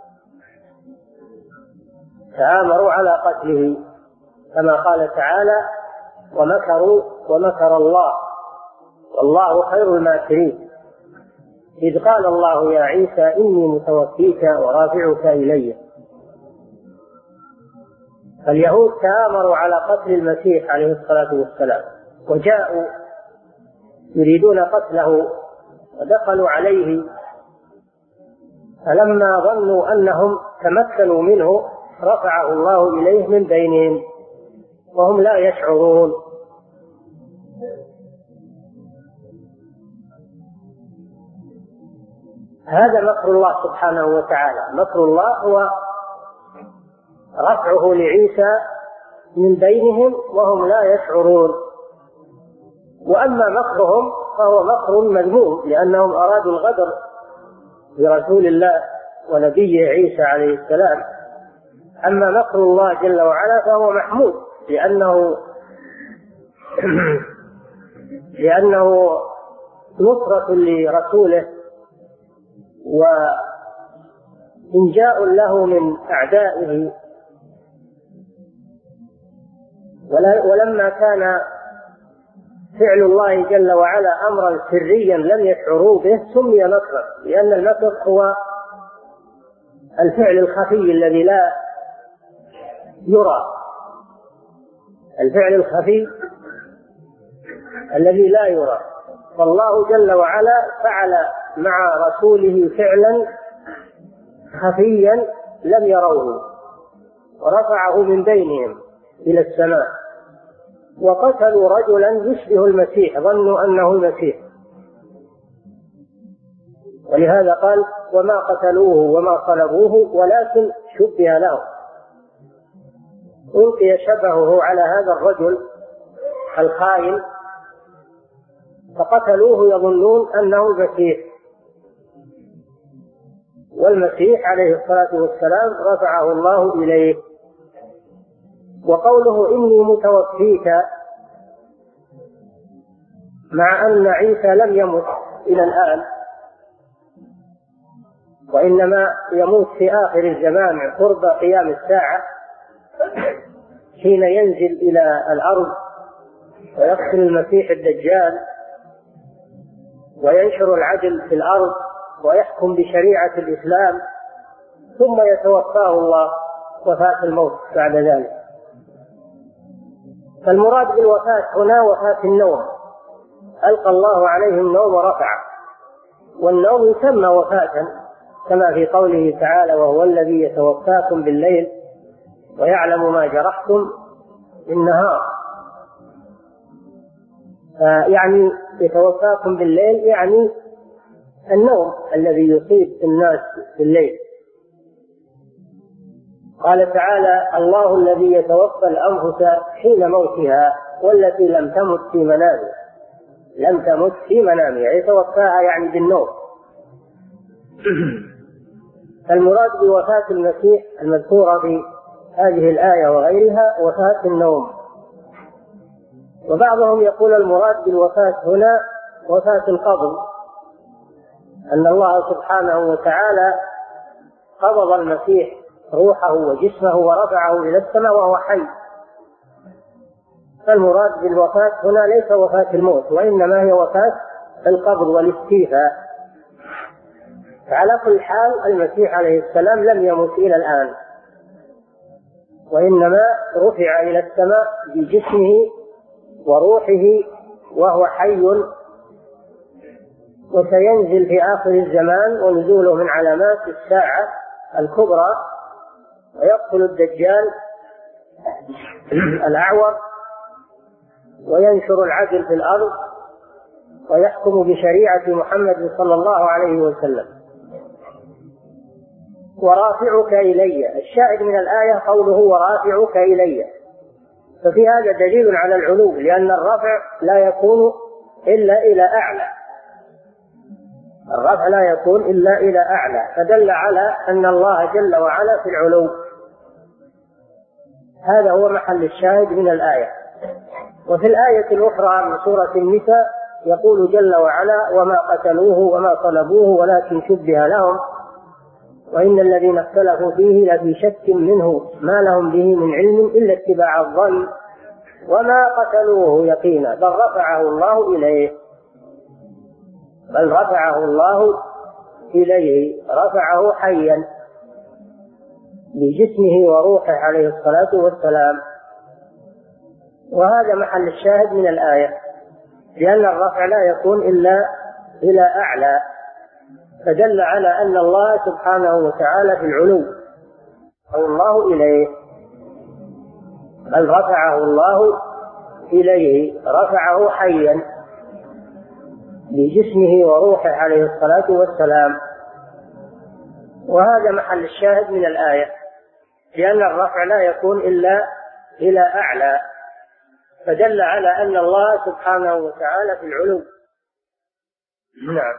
تآمروا على قتله كما قال تعالى: ومكروا ومكر الله والله خير الماكرين، إذ قال الله: يا عيسى إني متوفيك ورافعك إلي. فاليهود تآمروا على قتل المسيح عليه الصلاة والسلام، وجاءوا يريدون قتله ودخلوا عليه، فلما ظنوا أنهم تمكنوا منه رفعه الله إليه من بينهم وهم لا يشعرون. هذا مكر الله سبحانه وتعالى. مكر الله هو رفعه لعيسى من بينهم وهم لا يشعرون. وأما مكرهم فهو مكر مذموم، لأنهم أرادوا الغدر برسول الله ونبيه عيسى عليه السلام. أما مكر الله جل وعلا فهو محمود، لأنه لأنه نصرة لرسوله وإنجاء له من أعدائه. ولما كان فعل الله جل وعلا أمرا سريا لم يشعروا به سمي مكرا، لأن المكر هو الفعل الخفي الذي لا يرى، الفعل الخفي الذي لا يرى. فالله جل وعلا فعل مع رسوله فعلا خفيا لم يروه ورفعه من بينهم إلى السماء. وقتلوا رجلا يشبه المسيح، ظنوا أنه المسيح، ولهذا قال وما قتلوه وما صلبوه ولكن شبه لهم. ألقي شبهه على هذا الرجل الخائن فقتلوه يظنون أنه المسيح، والمسيح عليه الصلاة والسلام رفعه الله إليه. وقوله إني متوفيك، مع أن عيسى لم يمت إلى الآن، وإنما يموت في آخر الزمان قرب قيام الساعة حين ينزل إلى الأرض ويقتل المسيح الدجال وينشر العدل في الأرض ويحكم بشريعة الإسلام، ثم يتوفاه الله وفاة الموت بعد ذلك. فالمراد بالوفاة هنا وفاة النوم، ألقى الله عليه النوم ورفعه، والنوم يسمى وفاة كما في قوله تعالى وهو الذي يتوفاكم بالليل ويعلم ما جرحتم بالنهار. يعني يتوفاكم بالليل يعني النوم الذي يصيب الناس بالليل. قال تعالى الله الذي يتوفى الأنفس حين موتها والتي لم تمت في منامها، لم تمت في منامها يتوفاها يعني بالنوم. المراد بوفاة المسيح المذكورة في هذه الآية وغيرها وفاة النوم. وبعضهم يقول المراد بالوفاة هنا وفاة القبض، أن الله سبحانه وتعالى قبض المسيح روحه وجسمه ورفعه إلى السماء وهو حي. فالمراد بالوفاة هنا ليس وفاة الموت، وإنما هي وفاة القبض والاستيفاء. فعلى كل حال المسيح عليه السلام لم يمت إلى الآن، وإنما رفع إلى السماء بجسمه وروحه وهو حي، وسينزل في آخر الزمان ونزوله من علامات الساعة الكبرى، ويقتل الدجال الأعور وينشر العدل في الأرض ويحكم بشريعة محمد صلى الله عليه وسلم. ورافعك إلي، الشاهد من الآية قوله ورافعك إلي، ففي هذا دليل على العلو، لأن الرفع لا يكون إلا إلى أعلى، الرفع لا يكون إلا إلى أعلى، فدل على أن الله جل وعلا في العلو. هذا هو محل الشاهد من الآية. وفي الآية الأخرى من سورة النساء يقول جل وعلا وما قتلوه وما صلبوه ولكن شبه لهم وإن الذين اختلفوا فيه لفي شك منه ما لهم به من علم إلا اتباع الظن وما قتلوه يقينا بل رفعه الله إليه، بل رفعه الله إليه، رفعه حيا بجسمه وروحه عليه الصلاة والسلام. وهذا محل الشاهد من الآية، لأن الرفع لا يكون إلا إلى أعلى، فدل على أن الله سبحانه وتعالى في العلو أو الله إليه، بل رفعه الله إليه، رفعه حيا بجسمه وروحه عليه الصلاة والسلام. وهذا محل الشاهد من الآية، لأن الرفع لا يكون إلا إلى أعلى، فدل على أن الله سبحانه وتعالى في العلو. نعم.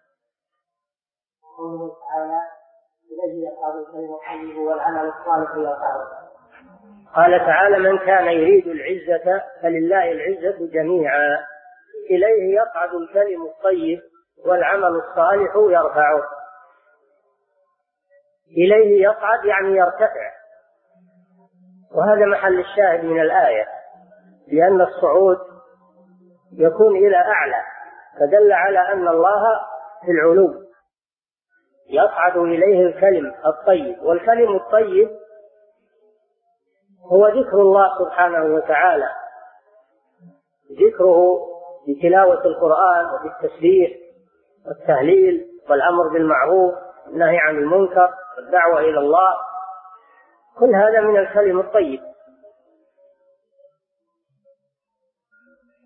قوله تعالى إليه يصعد الكلم الطيب والعمل الصالح يرفعه. قال تعالى من كان يريد العزة فلله العزة جميعا، إليه يصعد الكلم الطيب والعمل الصالح يرفعه. إليه يصعد يعني يرتفع، وهذا محل الشاهد من الآية، لأن الصعود يكون إلى أعلى، فدل على أن الله في العلو. يصعد إليه الكلم الطيب، والكلم الطيب هو ذكر الله سبحانه وتعالى، ذكره بتلاوة القرآن وبالتسبيح والتهليل والأمر بالمعروف والنهي عن المنكر والدعوة إلى الله، كل هذا من الكلم الطيب.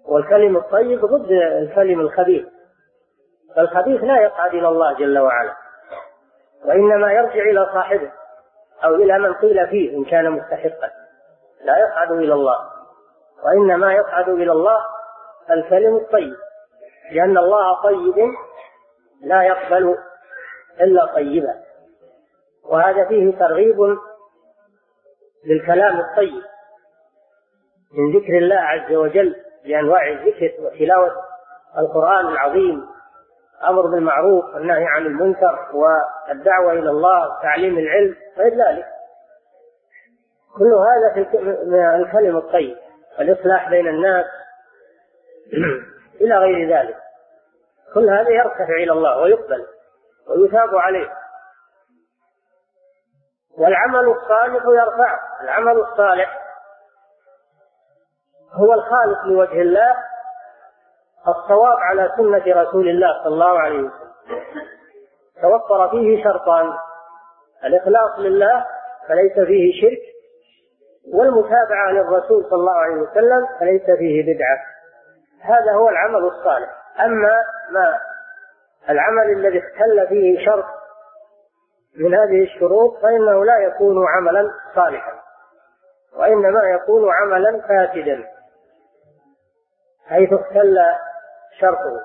والكلم الطيب ضد الكلم الخبيث، فالخبيث لا يصعد إلى الله جل وعلا، وإنما يرجع إلى صاحبه أو إلى من قيل فيه إن كان مستحقا، لا يصعد إلى الله، وإنما يصعد إلى الله الكلم الطيب، لأن الله طيب لا يقبل إلا طيبا. وهذا فيه ترغيب للكلام الطيب من ذكر الله عز وجل بأنواع الذكر وتلاوة القرآن العظيم، أمر بالمعروف والنهي عن المنكر والدعوة إلى الله وتعليم العلم وغير ذلك، كل هذا في الكلم الطيب، والإصلاح بين الناس إلى غير ذلك، كل هذا يرتفع إلى الله ويقبل ويثاب عليه. والعمل الصالح يرفعه. العمل الصالح هو الخالص لوجه الله، الصواب على سنة رسول الله صلى الله عليه وسلم، توفر فيه شرطان: الإخلاص لله فليس فيه شرك، والمتابعة للرسول صلى الله عليه وسلم فليس فيه بدعة. هذا هو العمل الصالح. أما ما العمل الذي اختل فيه شرط من هذه الشروط فإنه لا يكون عملا صالحا، وإنما يكون عملا فاسدا حيث اختل شرطه.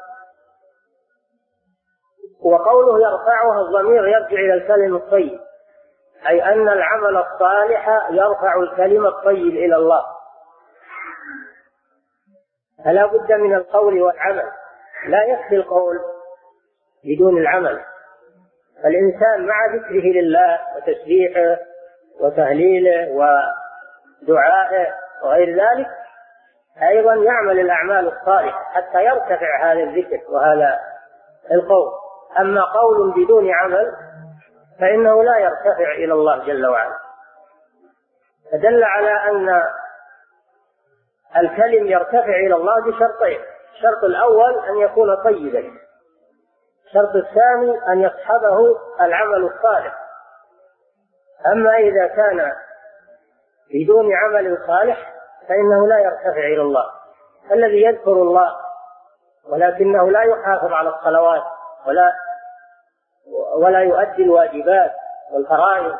وقوله يرفعها الضمير يرجع إلى الكلم الطيب، أي أن العمل الصالح يرفع الكلمة الطيب إلى الله، فلا بد من القول والعمل، لا يكفي القول بدون العمل. فالإنسان مع ذكره لله وتسبيحه وتهليله ودعائه وغير ذلك أيضا يعمل الأعمال الصالحة حتى يرتفع هذا الذكر وهذا القول. أما قول بدون عمل فإنه لا يرتفع إلى الله جل وعلا. فدل على أن الكلم يرتفع إلى الله بشرطين: الشرط الأول أن يكون طيبا، الشرط الثاني أن يصحبه العمل الصالح. أما إذا كان بدون عمل صالح فإنه لا يرتفع إلى الله. الذي يذكر الله ولكنه لا يحافظ على الصلوات ولا ولا يؤدي الواجبات والفرائض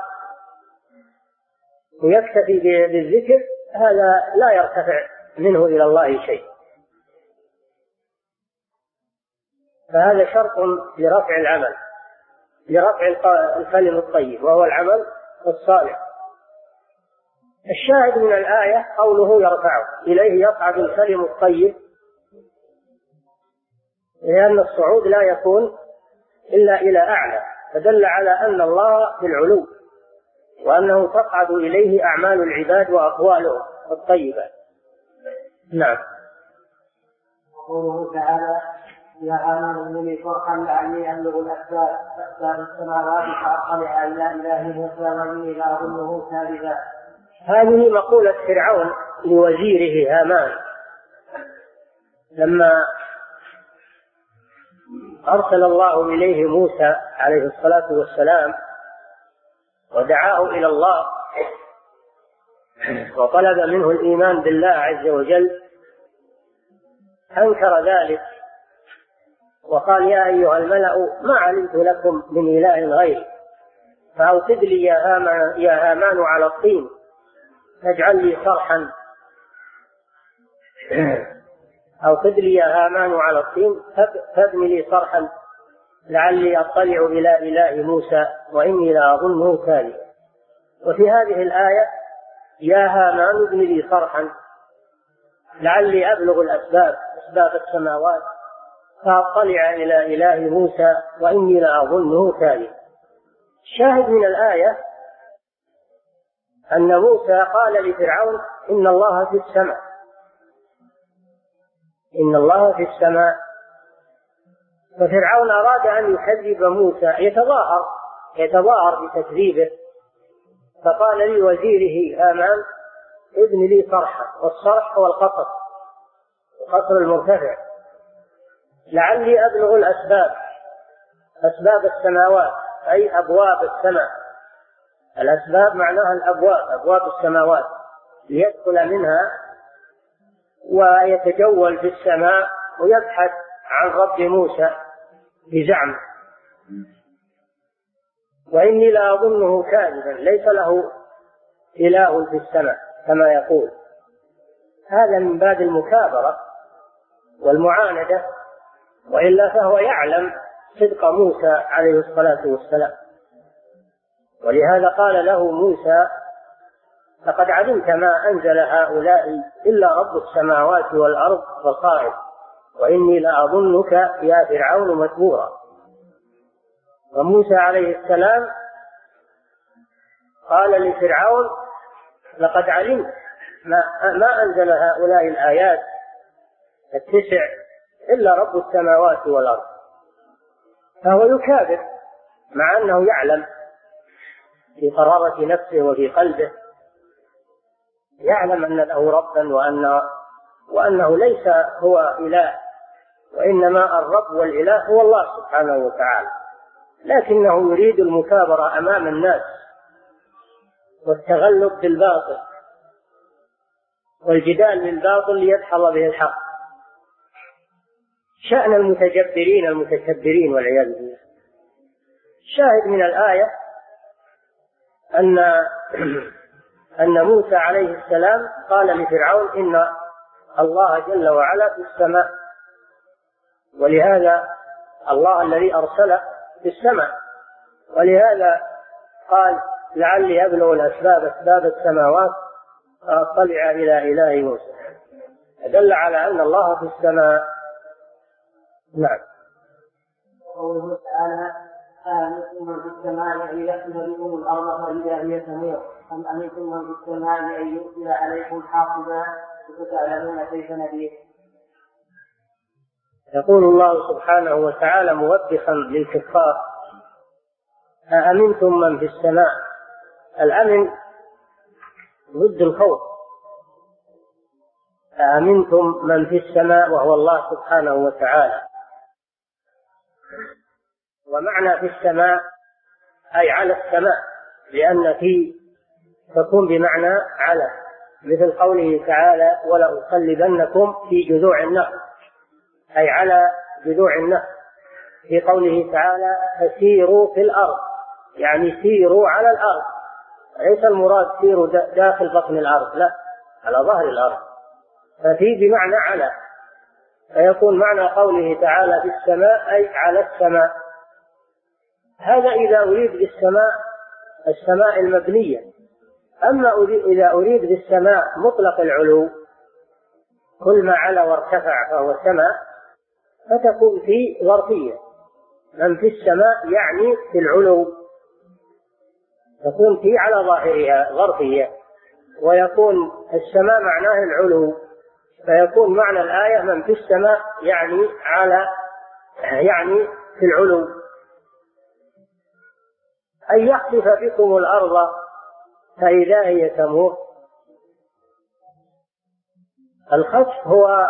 ويكتفي بالذكر، هذا لا يرتفع منه إلى الله شيء. فهذا شرط لرفع العمل، لرفع الكلم الطيب، وهو العمل الصالح. الشاهد من الآية قوله يرفعه، إليه يصعد الكلم الطيب، لأن الصعود لا يكون إلا إلى أعلى، فدل على أن الله في العلو، وأنه تصعد إليه أعمال العباد وأقوالهم الطيبة. نعم. قوله تعالى: يا هامان ابن لي صرحا لعلي أبلغ الأسباب أسباب السماوات فأطلع إلى إله موسى وإني لأظنه كاذبا. هذه مقولة فرعون لوزيره هامان لما أرسل الله إليه موسى عليه الصلاة والسلام ودعاه إلى الله وطلب منه الإيمان بالله عز وجل، أنكر ذلك وقال: يا أيها الملأ ما علمت لكم من إله غيري فأوقد لي يا هامان, يا هامان على الطين فاجعل لي صرحا أوقد لي يا هامان على الطين فابن لي صرحا لعلي أطلع إلى إله موسى وإني لأظنه كاذبا. وفي هذه الآية يا هامان ابن لي صرحا لعلي أبلغ الأسباب أسباب السماوات فأطلع إلى إله موسى وإني لأظنه كاذبا. الشاهد من الآية أن موسى قال لفرعون: إن الله في السماء، إن الله في السماء. ففرعون أراد أن يكذب موسى، يتظاهر يتظاهر بتكذيبه، فقال لوزيره هامان: ابن لي صرحا، والصرح هو القصر، القصر المرتفع، لعلي أبلغ الأسباب أسباب السماوات، أي أبواب السماء. الأسباب معناها الأبواب، أبواب السماوات، ليدخل منها ويتجول في السماء ويبحث عن رب موسى بزعمه، وإني لأظنه كاذبا ليس له إله في السماء كما يقول. هذا من باب المكابرة والمعاندة، وإلا فهو يعلم صدق موسى عليه الصلاة والسلام. ولهذا قال له موسى: لقد علمت ما أنزل هؤلاء إلا رب السماوات والأرض بصائر وإني لأظنك يا فرعون مثبورا. وموسى عليه السلام قال لفرعون: لقد علمت ما, ما أنزل هؤلاء الآيات التسع إلا رب السماوات والأرض. فهو يكابر مع أنه يعلم في قرارة نفسه وفي قلبه، يعلم أن له ربا وأن وأنه ليس هو إله، وإنما الرب والإله هو الله سبحانه وتعالى، لكنه يريد المكابرة أمام الناس والتغلب بالباطل والجدال بالباطل ليدحض به الحق. شأن المتجبرين المتكبرين والعياذ بالله. شاهد من الآية أن أن موسى عليه السلام قال لفرعون: إن الله جل وعلا في السماء، ولهذا الله الذي أرسله في السماء، ولهذا قال: لعلي أبلغ الأسباب أسباب السماوات فأطلع إلى إله موسى. دل على أن الله في السماء. نعم. قوله تعالى: أأمنتم من في السماء أن يخسف بكم الأرض فإذا هي تمور أم أمنتم من في السماء أن يرسل عليكم حاصبا فتعلمون كيف نذير. يقول الله سبحانه وتعالى موبخا للكفار: أأمنتم من في السماء. الأمن ضد الخوف. أأمنتم من في السماء وهو الله سبحانه وتعالى. ومعنى في السماء أي على السماء، لأن في تكون بمعنى على، مثل قوله تعالى: ولأصلبنكم في جذوع النخل، أي على جذوع النخل. في قوله تعالى: فسيروا في الأرض، يعني سيروا على الأرض، ليس المراد سيروا داخل بطن الأرض، لا، على ظهر الأرض. ففي بمعنى على، فيكون معنى قوله تعالى: في السماء أي على السماء. هذا إذا أريد بالسماء السماء المبنية. أما إذا أريد بالسماء مطلق العلو، كل ما علا وارتفع فهو سماء، فتكون في ظرفية. من في السماء يعني في العلو، تكون في على ظاهرها ظرفية، ويكون السماء معناه العلو، فيكون معنى الآية: من في السماء يعني على، يعني في العلو. أن يخسف بكم الأرض فإذا هي تمور. الخسف هو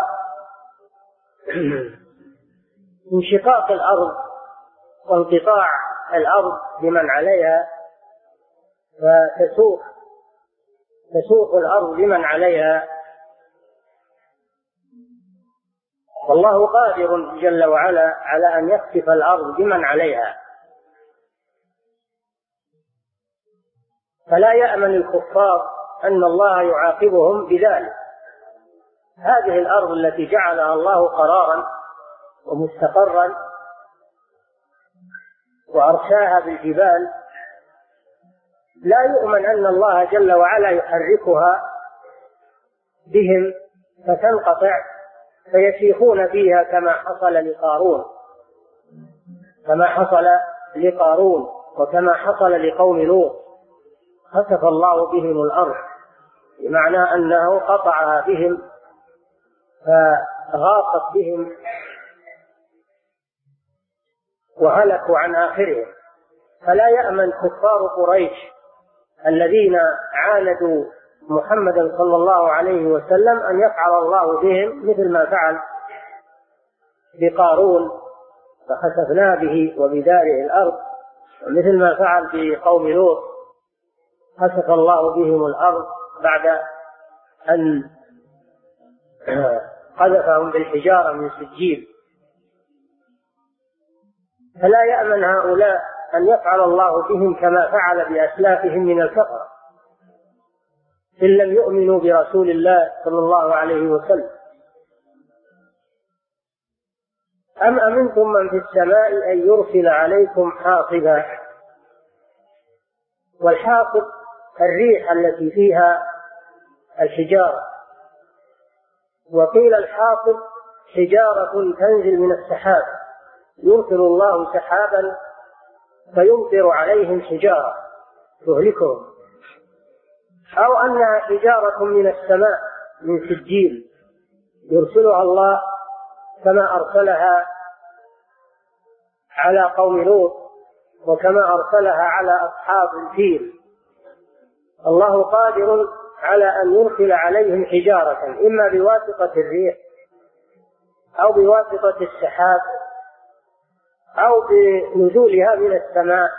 انشقاق الأرض وانقطاع الأرض بمن عليها، فتسوق تسوق الأرض بمن عليها. والله قادر جل وعلا على أن يخسف الأرض بمن عليها، فلا يأمن الكفار أن الله يعاقبهم بذلك. هذه الأرض التي جعلها الله قرارا ومستقرا وأرساها بالجبال، لا يؤمن أن الله جل وعلا يحركها بهم فتنقطع فيسيخون فيها كما حصل لقارون كما حصل لقارون وكما حصل لقوم لوط. خسف الله بهم الأرض بمعنى أنه قطعها بهم فغاقت بهم وهلكوا عن آخرهم. فلا يأمن كفار قريش الذين عاندوا محمدا صلى الله عليه وسلم أن يفعل الله بهم مثل ما فعل بقارون فخسفنا به وبداره الأرض، ومثل ما فعل بقوم لوط خسف الله بهم الأرض بعد أن قذفهم بالحجارة من سجيل. فلا يأمن هؤلاء أن يفعل الله بهم كما فعل بأسلافهم من الكفرة إن لم يؤمنوا برسول الله صلى الله عليه وسلم. أم أمنتم من في السماء أن يرسل عليكم حاصبا. والحاصب الريح التي فيها الحجارة، وقيل الحاصب حجارة تنزل من السحاب، يرسل الله سحابا فيمطر عليهم حجارة تهلكهم، أو أنها حجارة من السماء من سجيل يرسلها الله كما أرسلها على قوم لوط وكما أرسلها على أصحاب الفيل. الله قادر على أن يرسل عليهم حجارة إما بواسطة الريح أو بواسطة السحاب أو بنزولها من السماء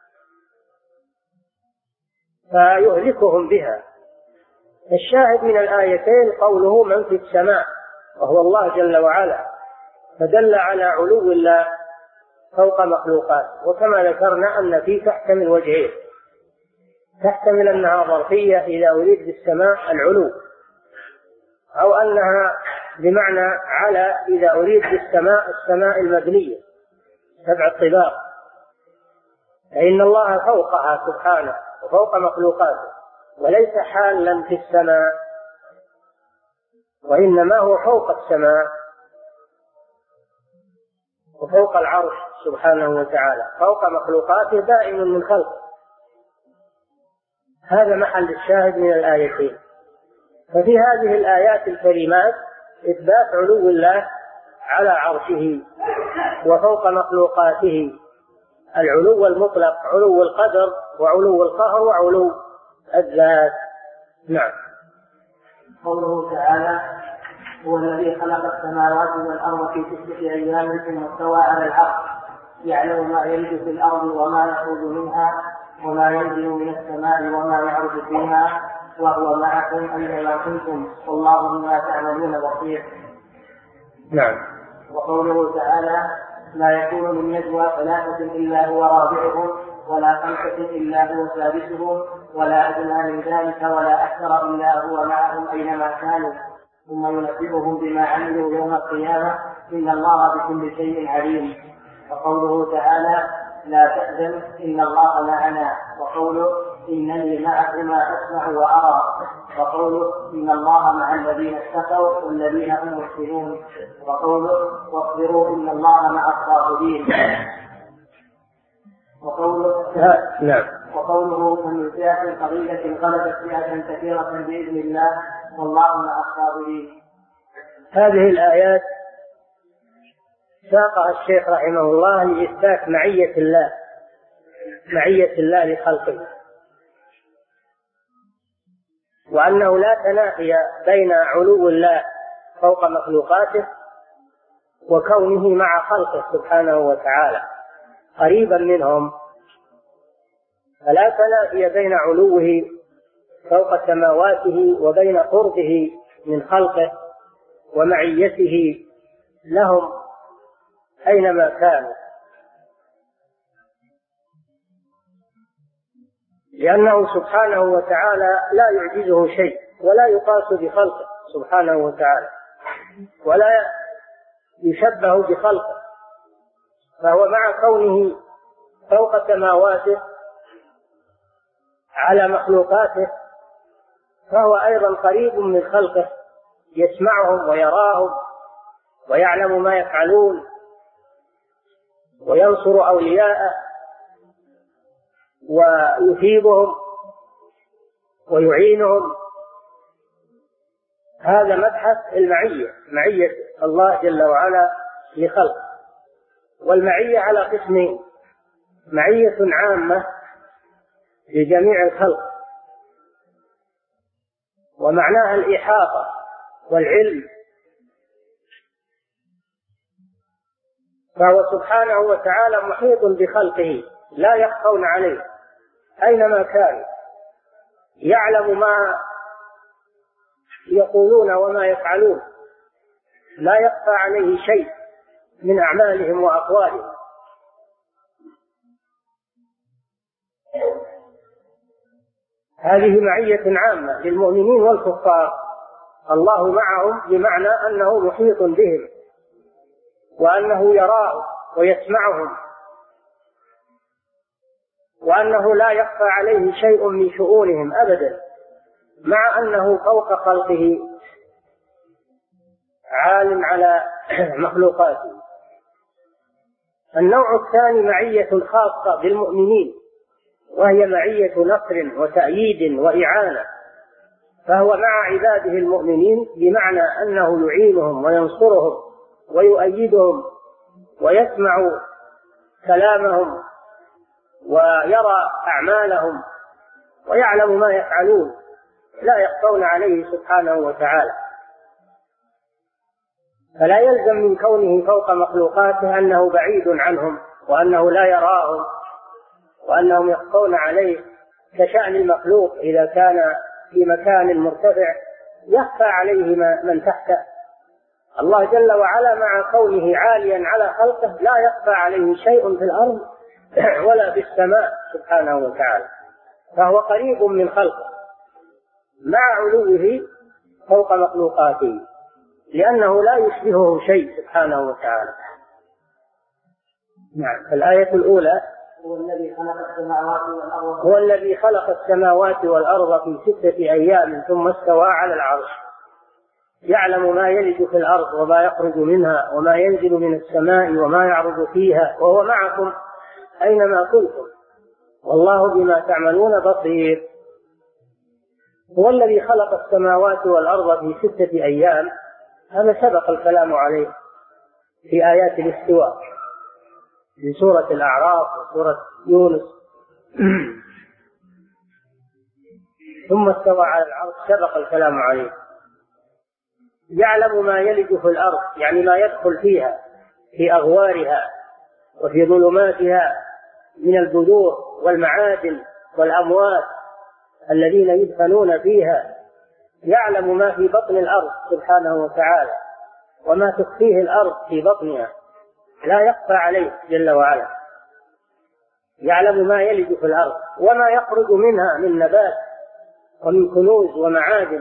فيهلكهم بها. الشاهد من الآيتين قوله من في السماء، وهو الله جل وعلا، فدل على علو الله فوق مخلوقاته. وكما ذكرنا أن فيه تحتمل وجهين، تحتمل أنها ظرفية إذا أريد بالسماء العلو، أو أنها بمعنى على إذا أريد بالسماء السماء المبنية سبع الطباق، فإن الله فوقها سبحانه وفوق مخلوقاته، وليس حالا في السماء، وإنما هو فوق السماء وفوق العرش سبحانه وتعالى، فوق مخلوقاته دائم من خلقه. هذا محل الشاهد من الآيتين. ففي هذه الآيات الكريمات إثبات علو الله على عرشه وفوق مخلوقاته، العلو المطلق، علو القدر وعلو القهر وعلو الذات. نعم. قوله تعالى هو الذي خلق السماوات والأرض في ستة أيام ثم استوى على العرش يعلم ما يلج في الأرض وما يخرج منها وما ينزل من السماء وما يعرج فيها وهو معكم أينما كنتم والله بما تعملون بصير. نعم. وقوله تعالى لا يكون من نجوى ثلاثة إلا هو رابعهم ولا خمسة إلا هو سادسهم ولا أدنى من ذلك ولا أكثر إلا هو معهم أينما كانوا ثم ينبئهم بما عملوا يوم القيامة إن الله بكل شيء عليم. وقوله تعالى لا تحزن إن الله معنا، وقوله إنني معكما أسمع وأرى، وقوله إن الله مع الذين اتقوا والذين هم محسنون، وقوله واصبروا إن الله مع الصابرين. وقوله نعم. وقوله من فئة قليلة غلبت فئة كثيرة بإذن الله والله مع الصابرين. هذه الآيات ساقها الشيخ رحمه الله لإثبات معية الله، معية الله لخلقه، وأنه لا تنافي بين علو الله فوق مخلوقاته وكونه مع خلقه سبحانه وتعالى قريبا منهم، فلا تنافي بين علوه فوق سماواته وبين قربه من خلقه ومعيته لهم أينما كانوا، لأنه سبحانه وتعالى لا يعجزه شيء ولا يقاس بخلقه سبحانه وتعالى ولا يشبه بخلقه، فهو مع كونه فوق سماواته على مخلوقاته فهو أيضا قريب من خلقه، يسمعهم ويراهم ويعلم ما يفعلون وينصر أولياءه ويثيبهم ويعينهم. هذا مبحث المعية، معية الله جل وعلا لخلقه. والمعية على قسمين: معية عامة لجميع الخلق ومعناها الإحاطة والعلم، فهو سبحانه وتعالى محيط بخلقه لا يخفون عليه أينما كانوا، يعلم ما يقولون وما يفعلون لا يخفى عليه شيء من أعمالهم وأقوالهم. هذه معية عامة للمؤمنين والكفار، الله معهم بمعنى أنه محيط بهم وأنه يراهم ويسمعهم وأنه لا يخفى عليه شيء من شؤونهم أبدا، مع أنه فوق خلقه عالم على مخلوقاته. النوع الثاني معية خاصة بالمؤمنين، وهي معية نصر وتأييد وإعانة، فهو مع عباده المؤمنين بمعنى أنه يعينهم وينصرهم ويؤيدهم ويسمع كلامهم ويرى أعمالهم ويعلم ما يفعلون، لا يخفون عليه سبحانه وتعالى. فلا يلزم من كونه فوق مخلوقاته أنه بعيد عنهم وأنه لا يراهم وأنهم يخفون عليه، كشأن المخلوق إذا كان في مكان مرتفع يخفى عليه من تحته. الله جل وعلا مع كونه عاليا على خلقه لا يخفى عليه شيء في الأرض ولا في السماء سبحانه وتعالى، فهو قريب من خلقه مع علوه فوق مخلوقاته، لأنه لا يشبهه شيء سبحانه وتعالى. نعم. الآية الأولى هو الذي خلق السماوات والأرض هو الذي خلق السماوات والأرض في ستة أيام ثم استوى على العرش، يعلم ما يلج في الأرض وما يخرج منها وما ينزل من السماء وما يعرض فيها وهو معكم أينما كنتم والله بما تعملون بصير. هو الذي خلق السماوات والأرض في ستة أيام، هذا سبق الكلام عليه في آيات الاستواء في سورة الأعراف وسورة يونس. ثم استوى على العرش سبق الكلام عليه. يعلم ما يلج في الأرض يعني ما يدخل فيها في أغوارها وفي ظلماتها من البذور والمعادن والأموات الذين يدفنون فيها، يعلم ما في بطن الأرض سبحانه وتعالى وما تخفيه الأرض في بطنها، لا يخفى عليه جل وعلا. يعلم ما يلج في الأرض وما يخرج منها من نبات ومن كنوز ومعادن،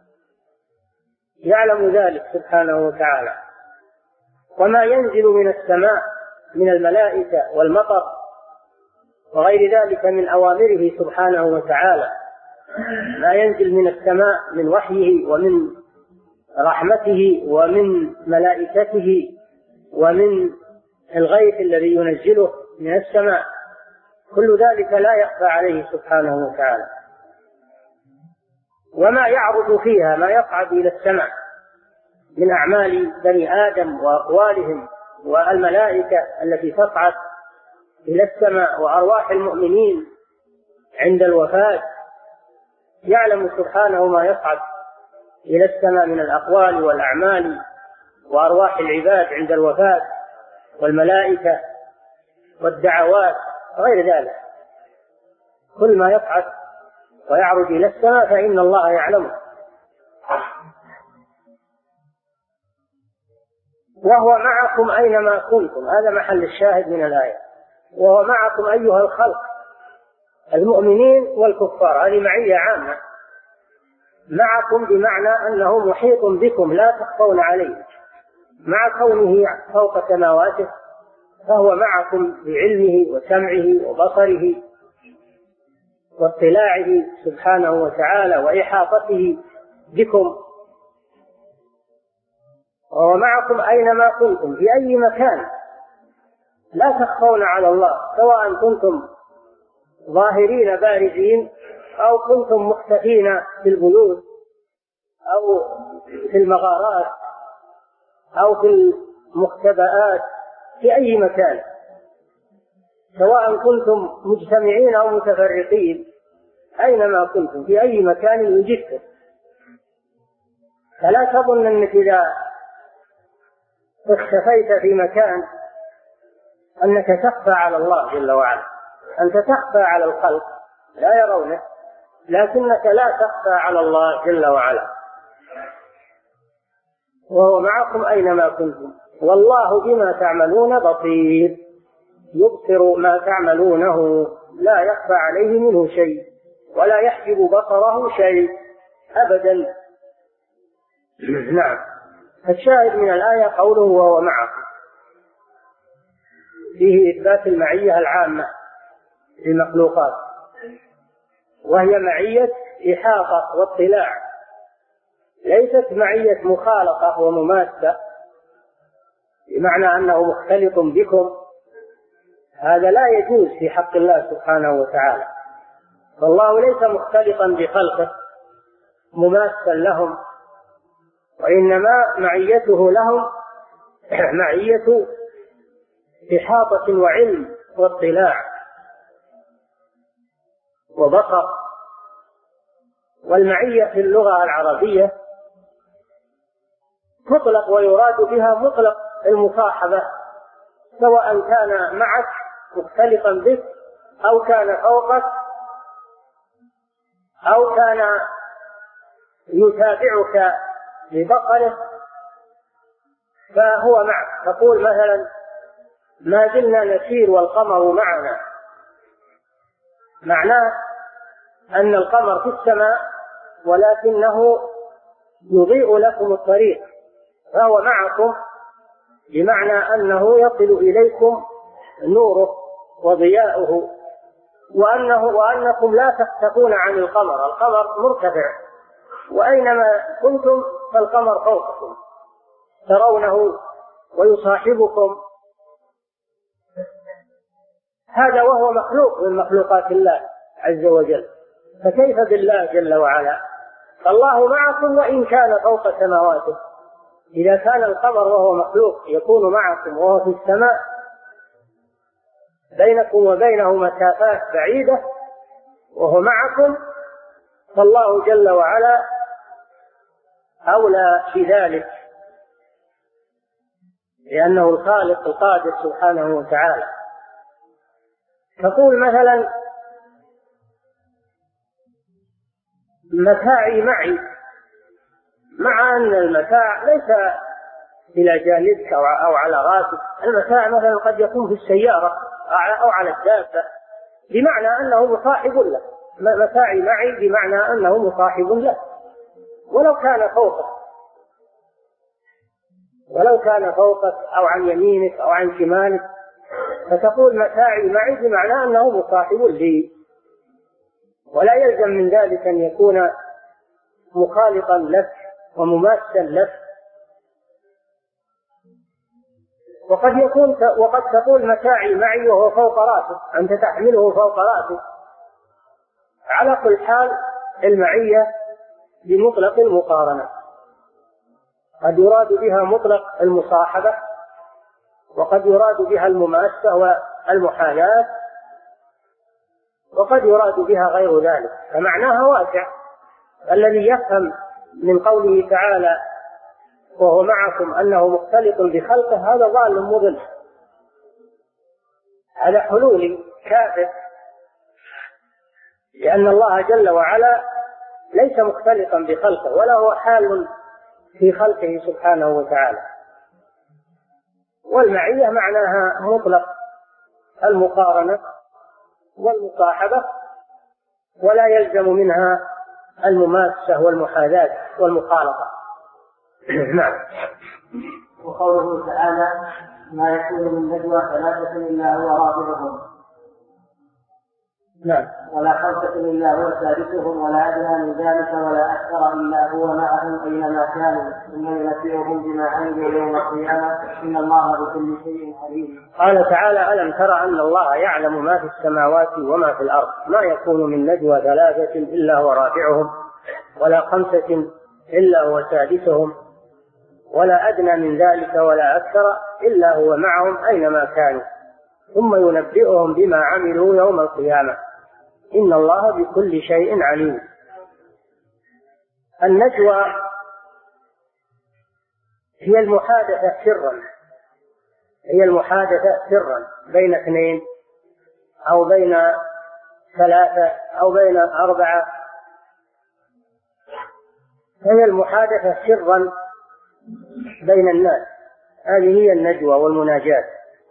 يعلم ذلك سبحانه وتعالى. وما ينزل من السماء من الملائكة والمطر وغير ذلك من أوامره سبحانه وتعالى، ما ينزل من السماء من وحيه ومن رحمته ومن ملائكته ومن الغيث الذي ينزله من السماء، كل ذلك لا يخفى عليه سبحانه وتعالى. وما يعرض فيها ما يصعد إلى السماء من أعمال بني آدم وأقوالهم والملائكة التي تصعد إلى السماء وأرواح المؤمنين عند الوفاة، يعلم سبحانه ما يصعد إلى السماء من الأقوال والأعمال وأرواح العباد عند الوفاة والملائكة والدعوات غير ذلك. كل ما يصعد ويعرج إلى السماء فإن الله يعلمه. وهو معكم أينما كنتم، هذا محل الشاهد من الآية. وهو معكم أيها الخلق المؤمنين والكفار، هذه معية عامة. معكم بمعنى أنه محيط بكم لا تخفون عليه، مع كونه فوق سماواته فهو معكم بعلمه وسمعه وبصره واطلاعه سبحانه وتعالى وإحاطته بكم. وهو معكم أينما كنتم في أي مكان، لا تخفون على الله، سواء كنتم ظاهرين بارزين أو كنتم مختفين في البيوت أو في المغارات أو في المختبئات، في أي مكان، سواء كنتم مجتمعين أو متفرقين، أينما كنتم في أي مكان يوجدكم. فلا تظن أنك إذا اختفيت في مكان أنك تخفى على الله جل وعلا. أنت تخفى على الخلق لا يرونك، لكنك لا تخفى على الله جل وعلا. وهو معكم أينما كنتم والله بما تعملون بصير يبصر ما تعملونه لا يخفى عليه منه شيء ولا يحجب بصره شيء أبدا. نعم. الشاهد من الآية قوله وهو معكم، فيه إثبات المعية العامة للمخلوقات، وهي معية إحاطة واطلاع، ليست معية مخالطة ومماسة بمعنى أنه مختلط بكم، هذا لا يجوز في حق الله سبحانه وتعالى. فالله ليس مختلطا بخلقه مماسا لهم، وإنما معيته لهم معية إحاطة وعلم واطلاع وبصر. والمعية في اللغة العربية تطلق ويراد بها مطلق المصاحبة، سواء كان معك مختلطا بك أو كان فوقك أو كان يتابعك ببصره فهو معك. تقول مثلا ما زلنا نسير والقمر معنا، معناه أن القمر في السماء ولكنه يضيء لكم الطريق، فهو معكم بمعنى أنه يصل إليكم نوره وضياؤه، وأنه وأنكم لا تختفون عن القمر. القمر مرتفع، وأينما كنتم فالقمر فوقكم ترونه ويصاحبكم، هذا وهو مخلوق من مخلوقات الله عز وجل. فكيف بالله جل وعلا؟ فالله معكم وإن كان فوق سماواته. إذا كان القمر وهو مخلوق يكون معكم وهو في السماء بينكم وبينه مسافات بعيدة وهو معكم، فالله جل وعلا أولى بذلك، لأنه الخالق القادر سبحانه وتعالى. تقول مثلا متاعي معي، مع أن المتاع ليس إلى جانبك أو على راسك. المتاع مثلا قد يكون في السيارة أو على الدابة، بمعنى أنه مصاحب له. متاعي معي بمعنى أنه مصاحب له، ولو كان فوقك ولو كان فوقك أو عن يمينك أو عن شمالك، فتقول متاعي معي بمعنى أنه مصاحب لي، ولا يلزم من ذلك أن يكون مخالطا لك ومماثلا لك. وقد يكون وقد تقول متاعي معي وهو فوق راسك، أنت تحمله فوق راسك. على كل حال المعية بمطلق المقارنة، قد يراد بها مطلق المصاحبة، وقد يراد بها المماسة والمحاذاة، وقد يراد بها غير ذلك، فمعناها واسع. الذي يفهم من قوله تعالى وهو معكم أنه مختلط بخلقه هذا ضال مضل، هذا حلول كافر، لأن الله جل وعلا ليس مختلطا بخلقه ولا هو حال في خلقه سبحانه وتعالى. والمعية معناها مطلق المقارنة والمصاحبة، ولا يلزم منها المماسة والمحاذاة والمخالطة. نعم. وقوله تعالى ما يكون من نجوى ثلاثة إلا هو رابعهم، نعم، ولا خمسة إلا هو سادسهم، ولا أدنى من ذلك ولا أكثر إلا هو معهم أينما كانوا، ثم ينبئهم بما عملوا يوم القيامة إن الله بكل شيء عليم. قال تعالى ألم تر أن الله يعلم ما في السماوات وما في الأرض، ما يكون من نجوى ثلاثة إلا هو رابعهم، ولا خمسة إلا هو سادسهم، ولا أدنى من ذلك ولا أكثر إلا هو معهم أينما كانوا، ثم ينبئهم بما عملوا يوم القيامة إن الله بكل شيء عليم. النجوى هي المحادثة سرا، هي المحادثة سرا بين اثنين أو بين ثلاثة أو بين أربعة، هي المحادثة سرا بين الناس. هذه هي النجوى والمناجاة.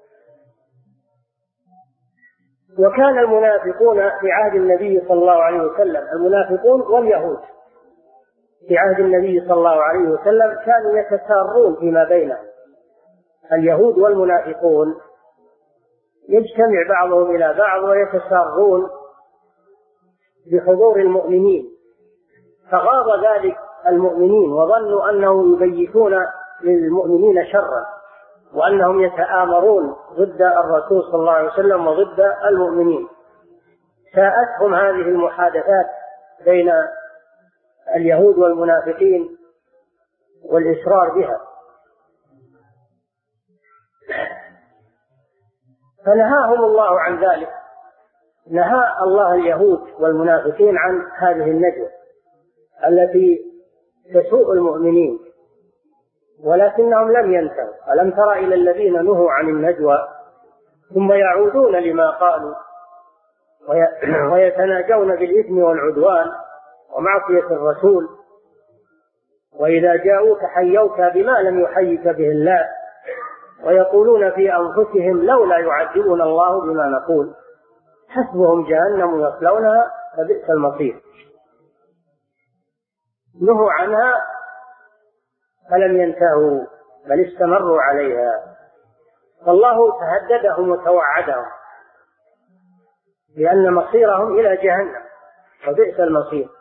وكان المنافقون في عهد النبي صلى الله عليه وسلم، المنافقون واليهود في عهد النبي صلى الله عليه وسلم كانوا يتسارون فيما بينهم. اليهود والمنافقون يجتمع بعضهم إلى بعض ويتسارون بحضور المؤمنين، فغاض ذلك المؤمنين وظنوا أنهم يبيتون للمؤمنين شرا، وأنهم يتآمرون ضد الرسول صلى الله عليه وسلم وضد المؤمنين. ساءتهم هذه المحادثات بين اليهود والمنافقين والإصرار بها، فنهاهم الله عن ذلك. نهى الله اليهود والمنافقين عن هذه النجوى التي تسوء المؤمنين، ولكنهم لم ينتهوا. ألم تر إلى الذين نهوا عن النجوى ثم يعودون لما قالوا ويتناجون بالإثم والعدوان ومعصية الرسول، وإذا جاءوك حيوك بما لم يحيك به الله، ويقولون في أنفسهم لولا يعذبنا الله بما نقول، حسبهم جهنم يصلونها فبئس المصير. نهوا عنها فلم ينتهوا بل استمروا عليها، فالله تهددهم وتوعدهم لأن مصيرهم إلى جهنم وبئس المصير.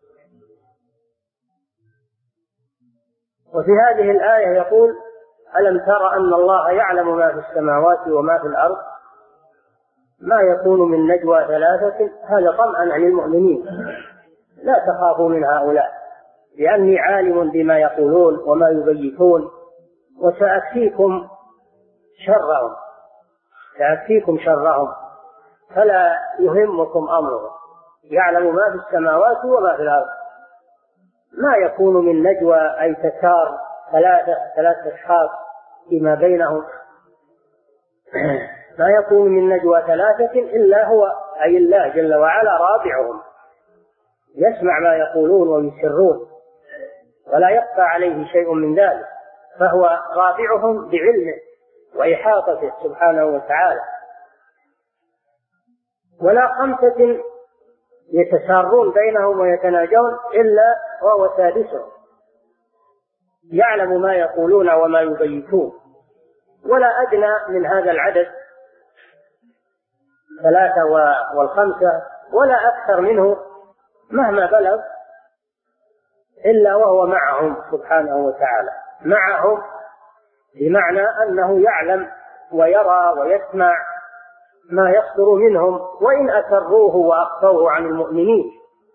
وفي هذه الآية يقول: ألم تر أن الله يعلم ما في السماوات وما في الأرض ما يكون من نجوى ثلاثة. هذا طمأن عن المؤمنين، لا تخافوا من هؤلاء لأني عالم بما يقولون وما يبيتون، وسأكفيكم شرهم سأكفيكم شرهم فلا يهمكم أمرهم. يعلم ما في السماوات وما في الأرض. ما يكون من نجوى أي تكار ثلاثة ثلاثة أشخاص فيما بينهم، ما يكون من نجوى ثلاثة إلا هو أي الله جل وعلا رابعهم، يسمع ما يقولون ويسرون ولا يخفى عليه شيء من ذلك، فهو رابعهم بعلمه وإحاطته سبحانه وتعالى. ولا خمسة يتسارون بينهم ويتناجون إلا وهو سادسهم، يعلم ما يقولون وما يبيتون. ولا أدنى من هذا العدد ثلاثة والخمسة ولا أكثر منه مهما بلغ إلا وهو معهم سبحانه وتعالى. معهم بمعنى أنه يعلم ويرى ويسمع ما يصدر منهم وإن أسروه وأخفوه عن المؤمنين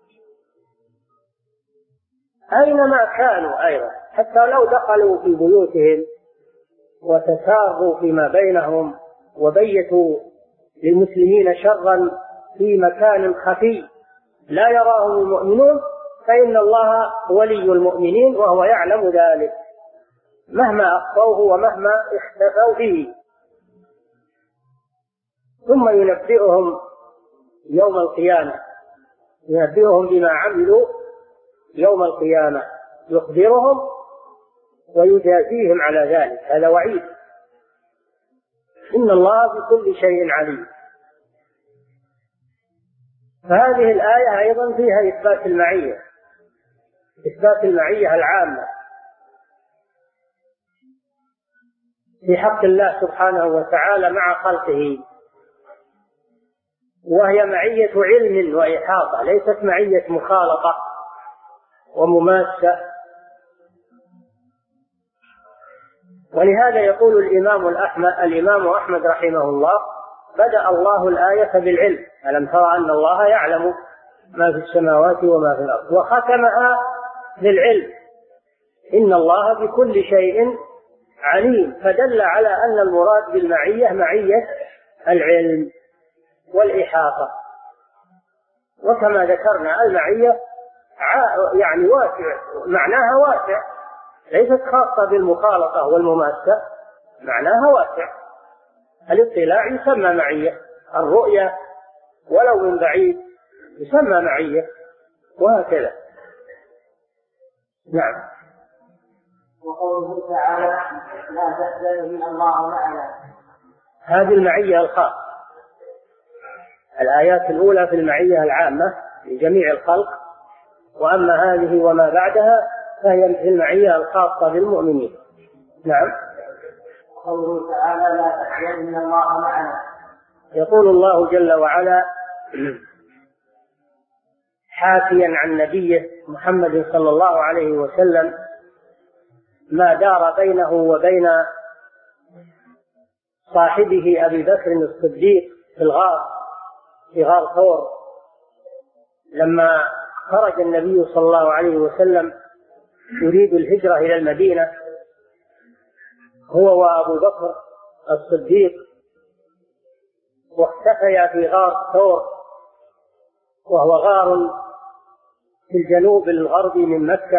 أينما كانوا أيضا، حتى لو دخلوا في بيوتهم وتساروا فيما بينهم وبيتوا للمسلمين شرا في مكان خفي لا يراهم المؤمنون، فإن الله ولي المؤمنين وهو يعلم ذلك مهما أخفوه ومهما اختفوا به، ثم ينبئهم يوم القيامة ينبئهم بما عملوا يوم القيامة، يخبرهم ويجازيهم على ذلك. هذا وعيد. إن الله بكل شيء عليم. فهذه الآية أيضا فيها إثبات المعية، إثبات المعية العامة في حق الله سبحانه وتعالى مع خلقه، وهي معية علم وإحاطة، ليست معية مخالطة ومماسة. ولهذا يقول الإمام الأحمد الإمام أحمد رحمه الله: بدأ الله الآية بالعلم، ألم تر أن الله يعلم ما في السماوات وما في الأرض، وختمها بالعلم، إن الله بكل شيء عليم، فدل على أن المراد بالمعية معية العلم والإحاطة. وكما ذكرنا المعية يعني واسع، معناها واسع، ليست خاصة بالمخالطة والمماسة، معناها واسع. الاطلاع يسمى معية، الرؤية ولو من بعيد يسمى معية، وهكذا. نعم. وقوله تعالى لا تحزن إن الله معنا. هذه المعية الخاصة. الآيات الأولى في المعية العامة لجميع الخلق، وأما هذه وما بعدها فهي في المعية الخاصة بالمؤمنين. نعم. قوله تعالى لا تحزن إن الله معنا. يقول الله جل وعلا حاكيا عن نبيه محمد صلى الله عليه وسلم ما دار بينه وبين صاحبه أبي بكر الصديق في الغار، في غار ثور، لما خرج النبي صلى الله عليه وسلم يريد الهجرة إلى المدينة هو وأبو بكر الصديق، واختفيا في غار ثور، وهو غار في الجنوب الغربي من مكة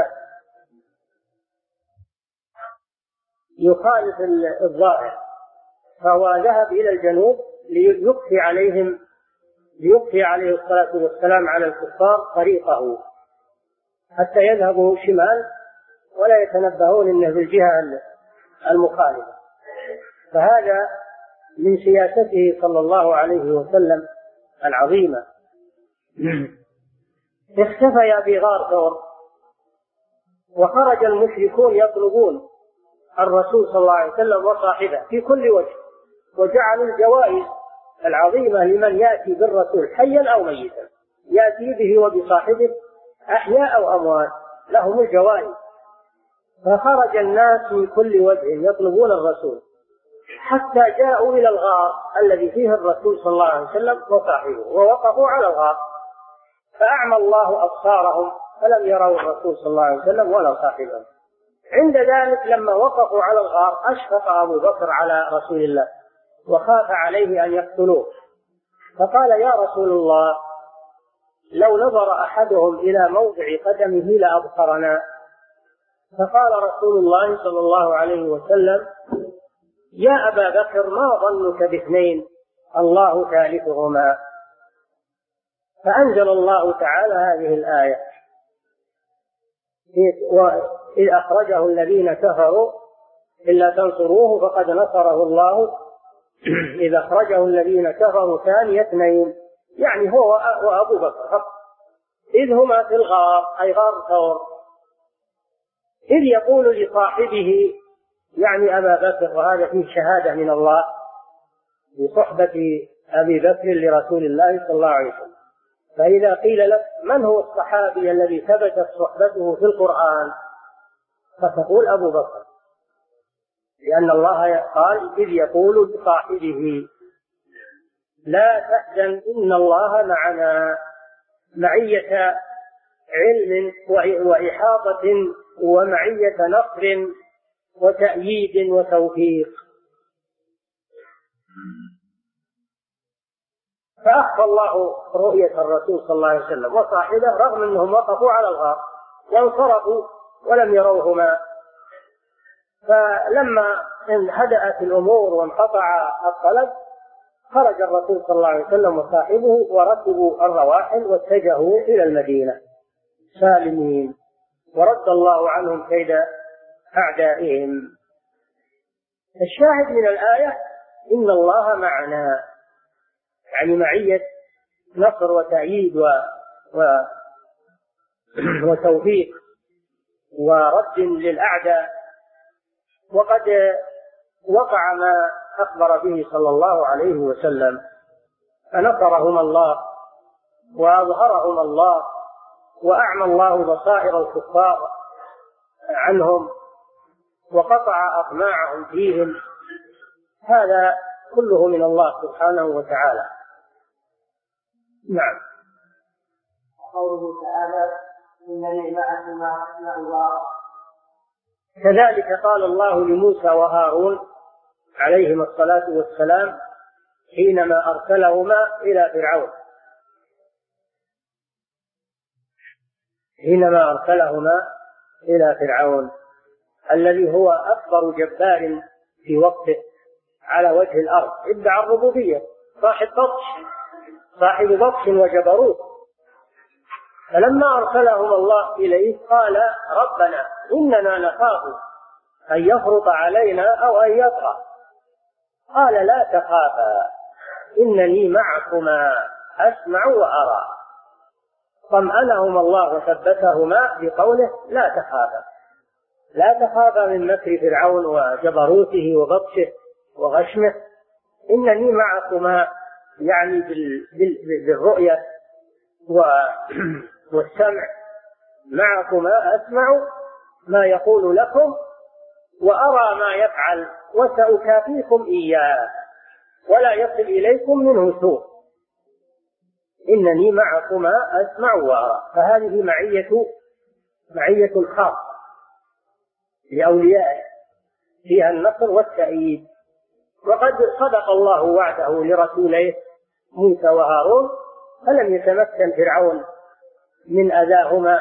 يخالف الظاهر، فهو ذهب إلى الجنوب ليخفي عليهم ليخفي عليه الصلاة والسلام على الكفار طريقه حتى يذهبوا شمال ولا يتنبهون إنه في الجهة المخالفة. فهذا من سياسته صلى الله عليه وسلم العظيمة. اختفيا في غار ثور، وخرج المشركون يطلبون الرسول صلى الله عليه وسلم وصاحبه في كل وجه، وجعلوا الجوائز العظيمة لمن يأتي بالرسول حيا أو ميتا، يأتي به وبصاحبه أحياء أو أموات، لهم الجوائز. فخرج الناس من كل وجه يطلبون الرسول حتى جاءوا إلى الغار الذي فيه الرسول صلى الله عليه وسلم وصاحبه، ووقفوا على الغار، فأعمى الله أبصارهم فلم يروا الرسول صلى الله عليه وسلم ولا صاحبه. عند ذلك لما وقفوا على الغار أشفق أبو بكر على رسول الله وخاف عليه أن يقتلوه، فقال يا رسول الله لو نظر أحدهم إلى موضع قدمه لأبصرنا. فقال رسول الله صلى الله عليه وسلم يا أبا بكر ما ظنك باثنين الله ثالثهما. فأنزل الله تعالى هذه الآية إذ أخرجه الذين كفروا إلا تنصروه فقد نصره الله إذ أخرجه الذين كفروا ثاني اثنين، يعني هو وأبو بكر إذ هما في الغار، أي غار ثور، إذ يقول لصاحبه يعني أبا بكر، وهذا فيه شهادة من الله بصحبة أبي بكر لرسول الله صلى الله عليه وسلم. فإذا قيل لك من هو الصحابي الذي ثبتت صحبته في القرآن فتقول أبو بكر، لأن الله قال إذ يقول لصاحبه لا تحزن إن الله معنا، معية علم وإحاطة ومعية نصر وتأييد وتوفيق. فأخفى الله رؤية الرسول صلى الله عليه وسلم وصاحبه رغم أنهم وقفوا على الغار وانصرفوا ولم يروهما. فلما هدأت الأمور وانقطع الطلب خرج الرسول صلى الله عليه وسلم وصاحبه وركبوا الرواحل واتجهوا إلى المدينة سالمين، ورد الله عنهم كيد أعدائهم. الشاهد من الآية إن الله معنا، يعني معية نصر وتأييد و... و... وتوفيق ورد للأعداء. وقد وقع ما أخبر به صلى الله عليه وسلم، فنصرهم الله وأظهرهم الله وأعمى الله بصائر الكفار عنهم وقطع أطماعهم فيهم، هذا كله من الله سبحانه وتعالى. نعم. قوله تعالى إنني معكم مع الله. كذلك قال الله لموسى وهارون عليهما الصلاة والسلام حينما أرسلهما إلى فرعون حينما أرسلهما إلى فرعون الذي هو أكبر جبار في وقته على وجه الأرض، ادعى الربوبية، صاحب بطش صاحب بطش وجبروت. فلما أرسلهم الله إليه قال ربنا إننا نخاف أن يفرط علينا أو أن يطغى. قال لا تخافا إنني معكما أسمع وأرى. طمأنهما الله وثبتهما بقوله لا تخافا، لا تخافا من مكر فرعون وجبروته وبطشه وغشمه، إنني معكما، يعني بالرؤية والسمع، معكما أسمع ما يقول لكم وأرى ما يفعل وسأكافيكم إياه ولا يصل إليكم منه سوء، إنني معكما أسمع وأرى. فهذه معية معية خاصة لأوليائه فيها النصر والتأييد. وقد صدق الله وعده لرسوليه موسى وهارون، فلم يتمكن فرعون من أذاهما،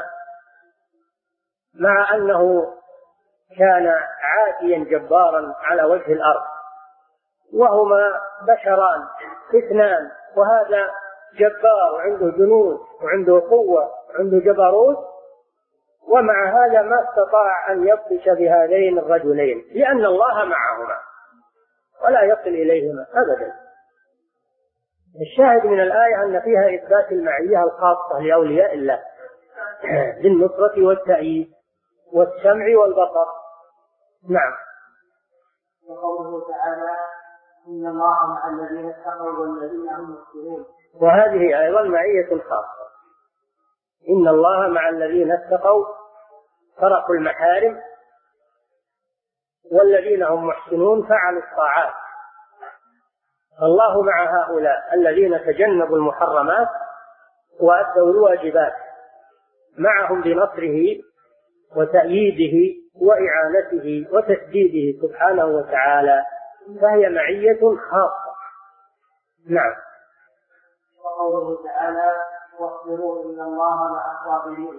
مع أنه كان عاتيا جبارا على وجه الأرض، وهما بشران اثنان، وهذا جبار وعنده جنود وعنده قوة وعنده جبروت، ومع هذا ما استطاع أن يبطش بهذين الرجلين لأن الله معهما ولا يصل إليهما أبدا. الشاهد من الآية أن فيها إثبات المعية الخاصة لأولياء الله بالنصرة والتأييد والسمع والبصر. نعم. وقوله تعالى إن الله مع الذين اتقوا والذين هم محسنون، وهذه أيضا معية خاصة. إن الله مع الذين اتقوا تركوا المحارم والذين هم محسنون فعلوا الطاعات. الله مع هؤلاء الذين تجنبوا المحرمات وأدوا الواجبات، معهم بنصره وتأييده وإعانته وتسديده سبحانه وتعالى، فهي معية خاصة. نعم. وقوله تعالى واصبروا إن الله مع الصابرين،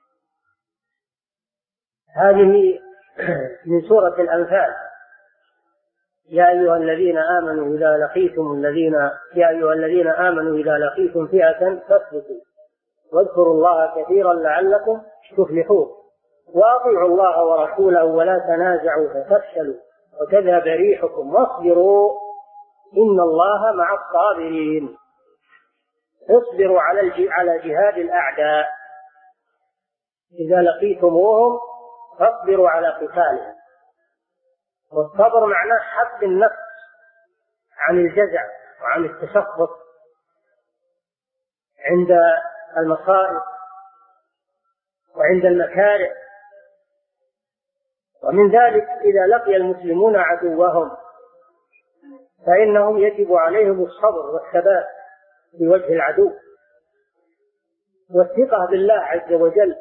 هذه من سورة الأنفال. يا أيها الذين آمنوا إذا لقيتم الذين يا أيها الذين آمنوا إذا لقيتم فئة فاثبتوا واذكروا الله كثيرا لعلكم تفلحون وأطيعوا الله ورسوله ولا تنازعوا فتفشلوا وتذهب ريحكم واصبروا إن الله مع الصابرين. اصبروا على على جهاد الأعداء، إذا لقيتموهم فاصبروا على قتالهم. والصبر معناه حبس النفس عن الجزع وعن التشخص عند المصائب وعند المكاره. ومن ذلك إذا لقي المسلمون عدوهم فإنهم يجب عليهم الصبر والثبات في وجه العدو والثقة بالله عز وجل.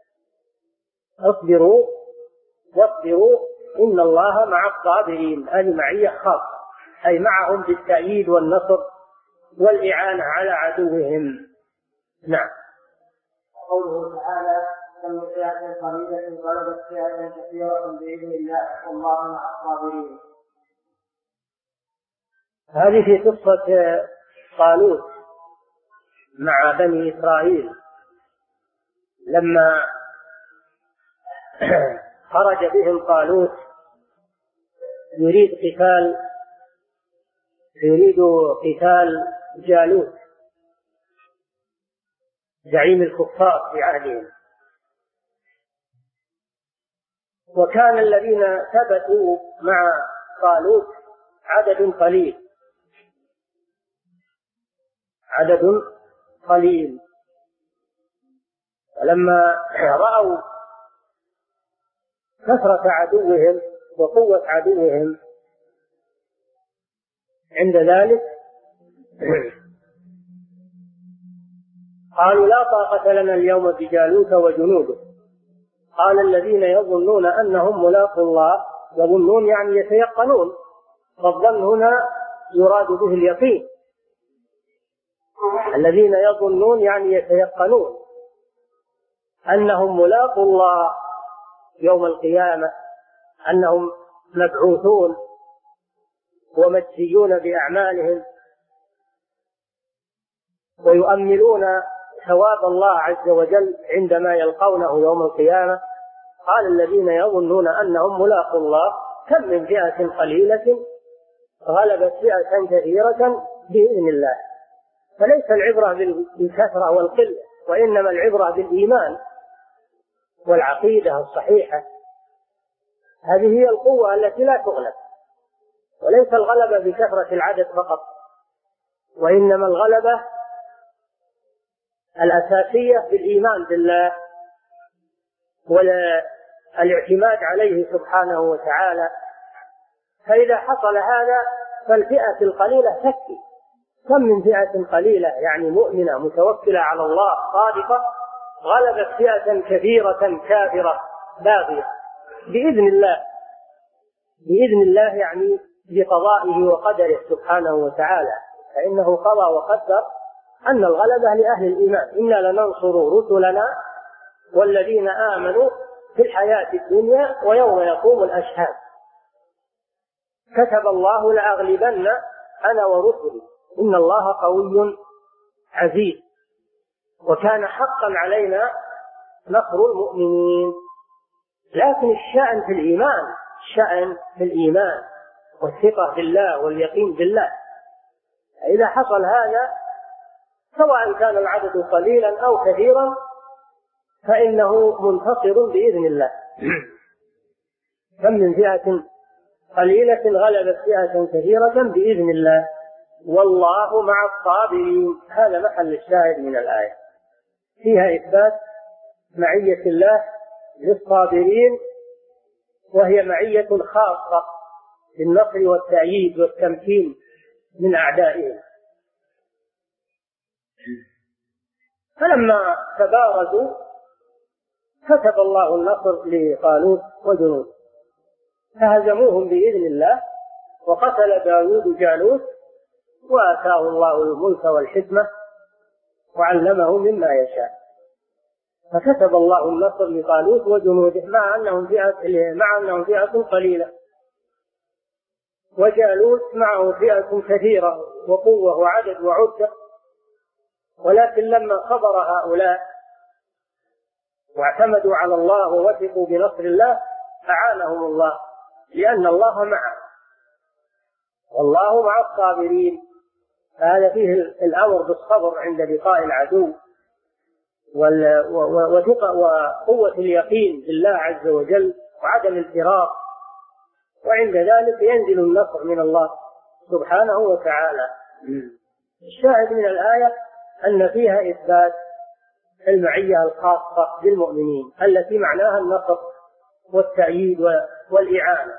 اصبروا واصبروا إن الله مع الصابرين، هذه معية خاصة، أي معهم بالتأييد والنصر والإعانة على عدوهم. نعم. قوله تعالى كم فئة قليلة غلبت فئة كثيرة بإذن الله والله مع الصابرين، هذه في قصة طالوت مع بني إسرائيل لما خرج بهم طالوت يريد قتال يريد قتال جالوت زعيم الكفار في عهدهم. وكان الذين ثبتوا مع طالوت عدد قليل عدد قليل فلما رأوا كثرة عدوهم وقوة عدوهم عند ذلك قالوا لا طاقة لنا اليوم بجالوت وجنوده. قال الذين يظنون أنهم ملاقوا الله، يظنون يعني يتيقنون، فالظن هنا يراد به اليقين. الذين يظنون يعني يتيقنون أنهم ملاقوا الله يوم القيامة، أنهم مبعوثون ومجزيون بأعمالهم ويؤملون ثواب الله عز وجل عندما يلقونه يوم القيامة. قال الذين يظنون أنهم ملاقوا الله كم من فئة قليلة غلبت فئة كثيرة بإذن الله. فليس العبرة بالكثرة والقلة، وإنما العبرة بالإيمان والعقيدة الصحيحة. هذه هي القوة التي لا تغلب، وليس الغلبة بكثرة العدد فقط، وإنما الغلبة الأساسية بالإيمان بالله والاعتماد عليه سبحانه وتعالى. فإذا حصل هذا فالفئة القليلة تكفي. كم من فئة قليلة يعني مؤمنة متوكلة على الله صادقة غلبت فئة كثيرة كافرة باغية بإذن الله. بإذن الله يعني بقضائه وقدره سبحانه وتعالى، فإنه قضى وقدر أن الغلبة لأهل الإيمان. إنا لننصر رسلنا والذين آمنوا في الحياة الدنيا ويوم يقوم الأشهاد. كتب الله لأغلبن أنا ورسلي إن الله قوي عزيز، وكان حقا علينا نصر المؤمنين. لكن الشأن في الإيمان، الشأن في الإيمان والثقة بالله واليقين بالله. إذا حصل هذا سواء كان العدد قليلا أو كثيرا فإنه منتصر بإذن الله. كم من فئة قليلة غلبت فئة كثيرة بإذن الله والله مع الصابرين. هذا محل الشاهد من الآية، فيها إثبات معية الله للصابرين، وهي معية خاصة بالنصر والتأييد والتمكين من أعدائهم. فلما تبارزوا كتب الله النصر لطالوت وجنود فهزموهم بإذن الله، وقتل داود جالوت وآتاه الله الملك والحكمة وعلمه مما يشاء. فكتب الله النصر لطالوت وجنوده مع أنهم فئة مع أنهم فئة قليلة، وجالوت معه فئة كثيرة وقوة وعدد وعدة. ولكن لما صبر هؤلاء واعتمدوا على الله ووثقوا بنصر الله أعانهم الله، لأن الله معه والله مع الصابرين. فهذا فيه الأمر بالصبر عند لقاء العدو وقوة اليقين بالله عز وجل وعدم الفراق، وعند ذلك ينزل النصر من الله سبحانه وتعالى. الشاهد من الآية أن فيها إثبات المعية الخاصة بالمؤمنين التي معناها النصر والتأييد والإعانة.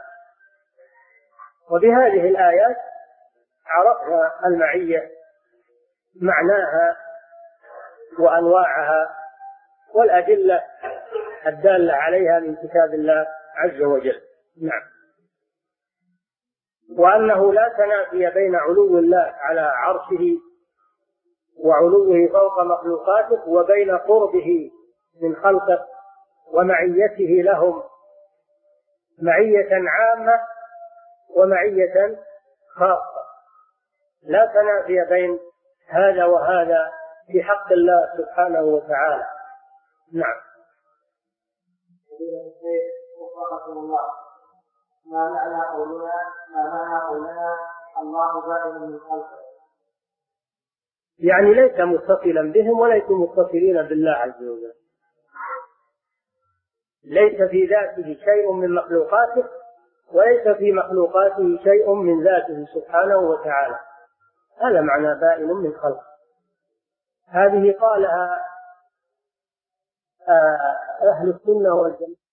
وبهذه الآيات عرفنا المعية معناها وأنواعها والأدلة الدالة عليها من كتاب الله عز وجل. نعم. وأنه لا تنافي بين علو الله على عرشه وعلوه فوق مخلوقاته وبين قربه من خلقه ومعيته لهم، معية عامة ومعية خاصة. لا تنافي بين هذا وهذا في حق الله سبحانه وتعالى. نعم. ما معنى قولنا ما معنى قولنا الله بائن من خلقه؟ يعني ليس متصلا بهم وليس متصلين بالله عز وجل، ليس في ذاته شيء من مخلوقاته وليس في مخلوقاته شيء من ذاته سبحانه وتعالى. هذا معنى بائن من خلقه. هذه قالها أهل السنة والجماعة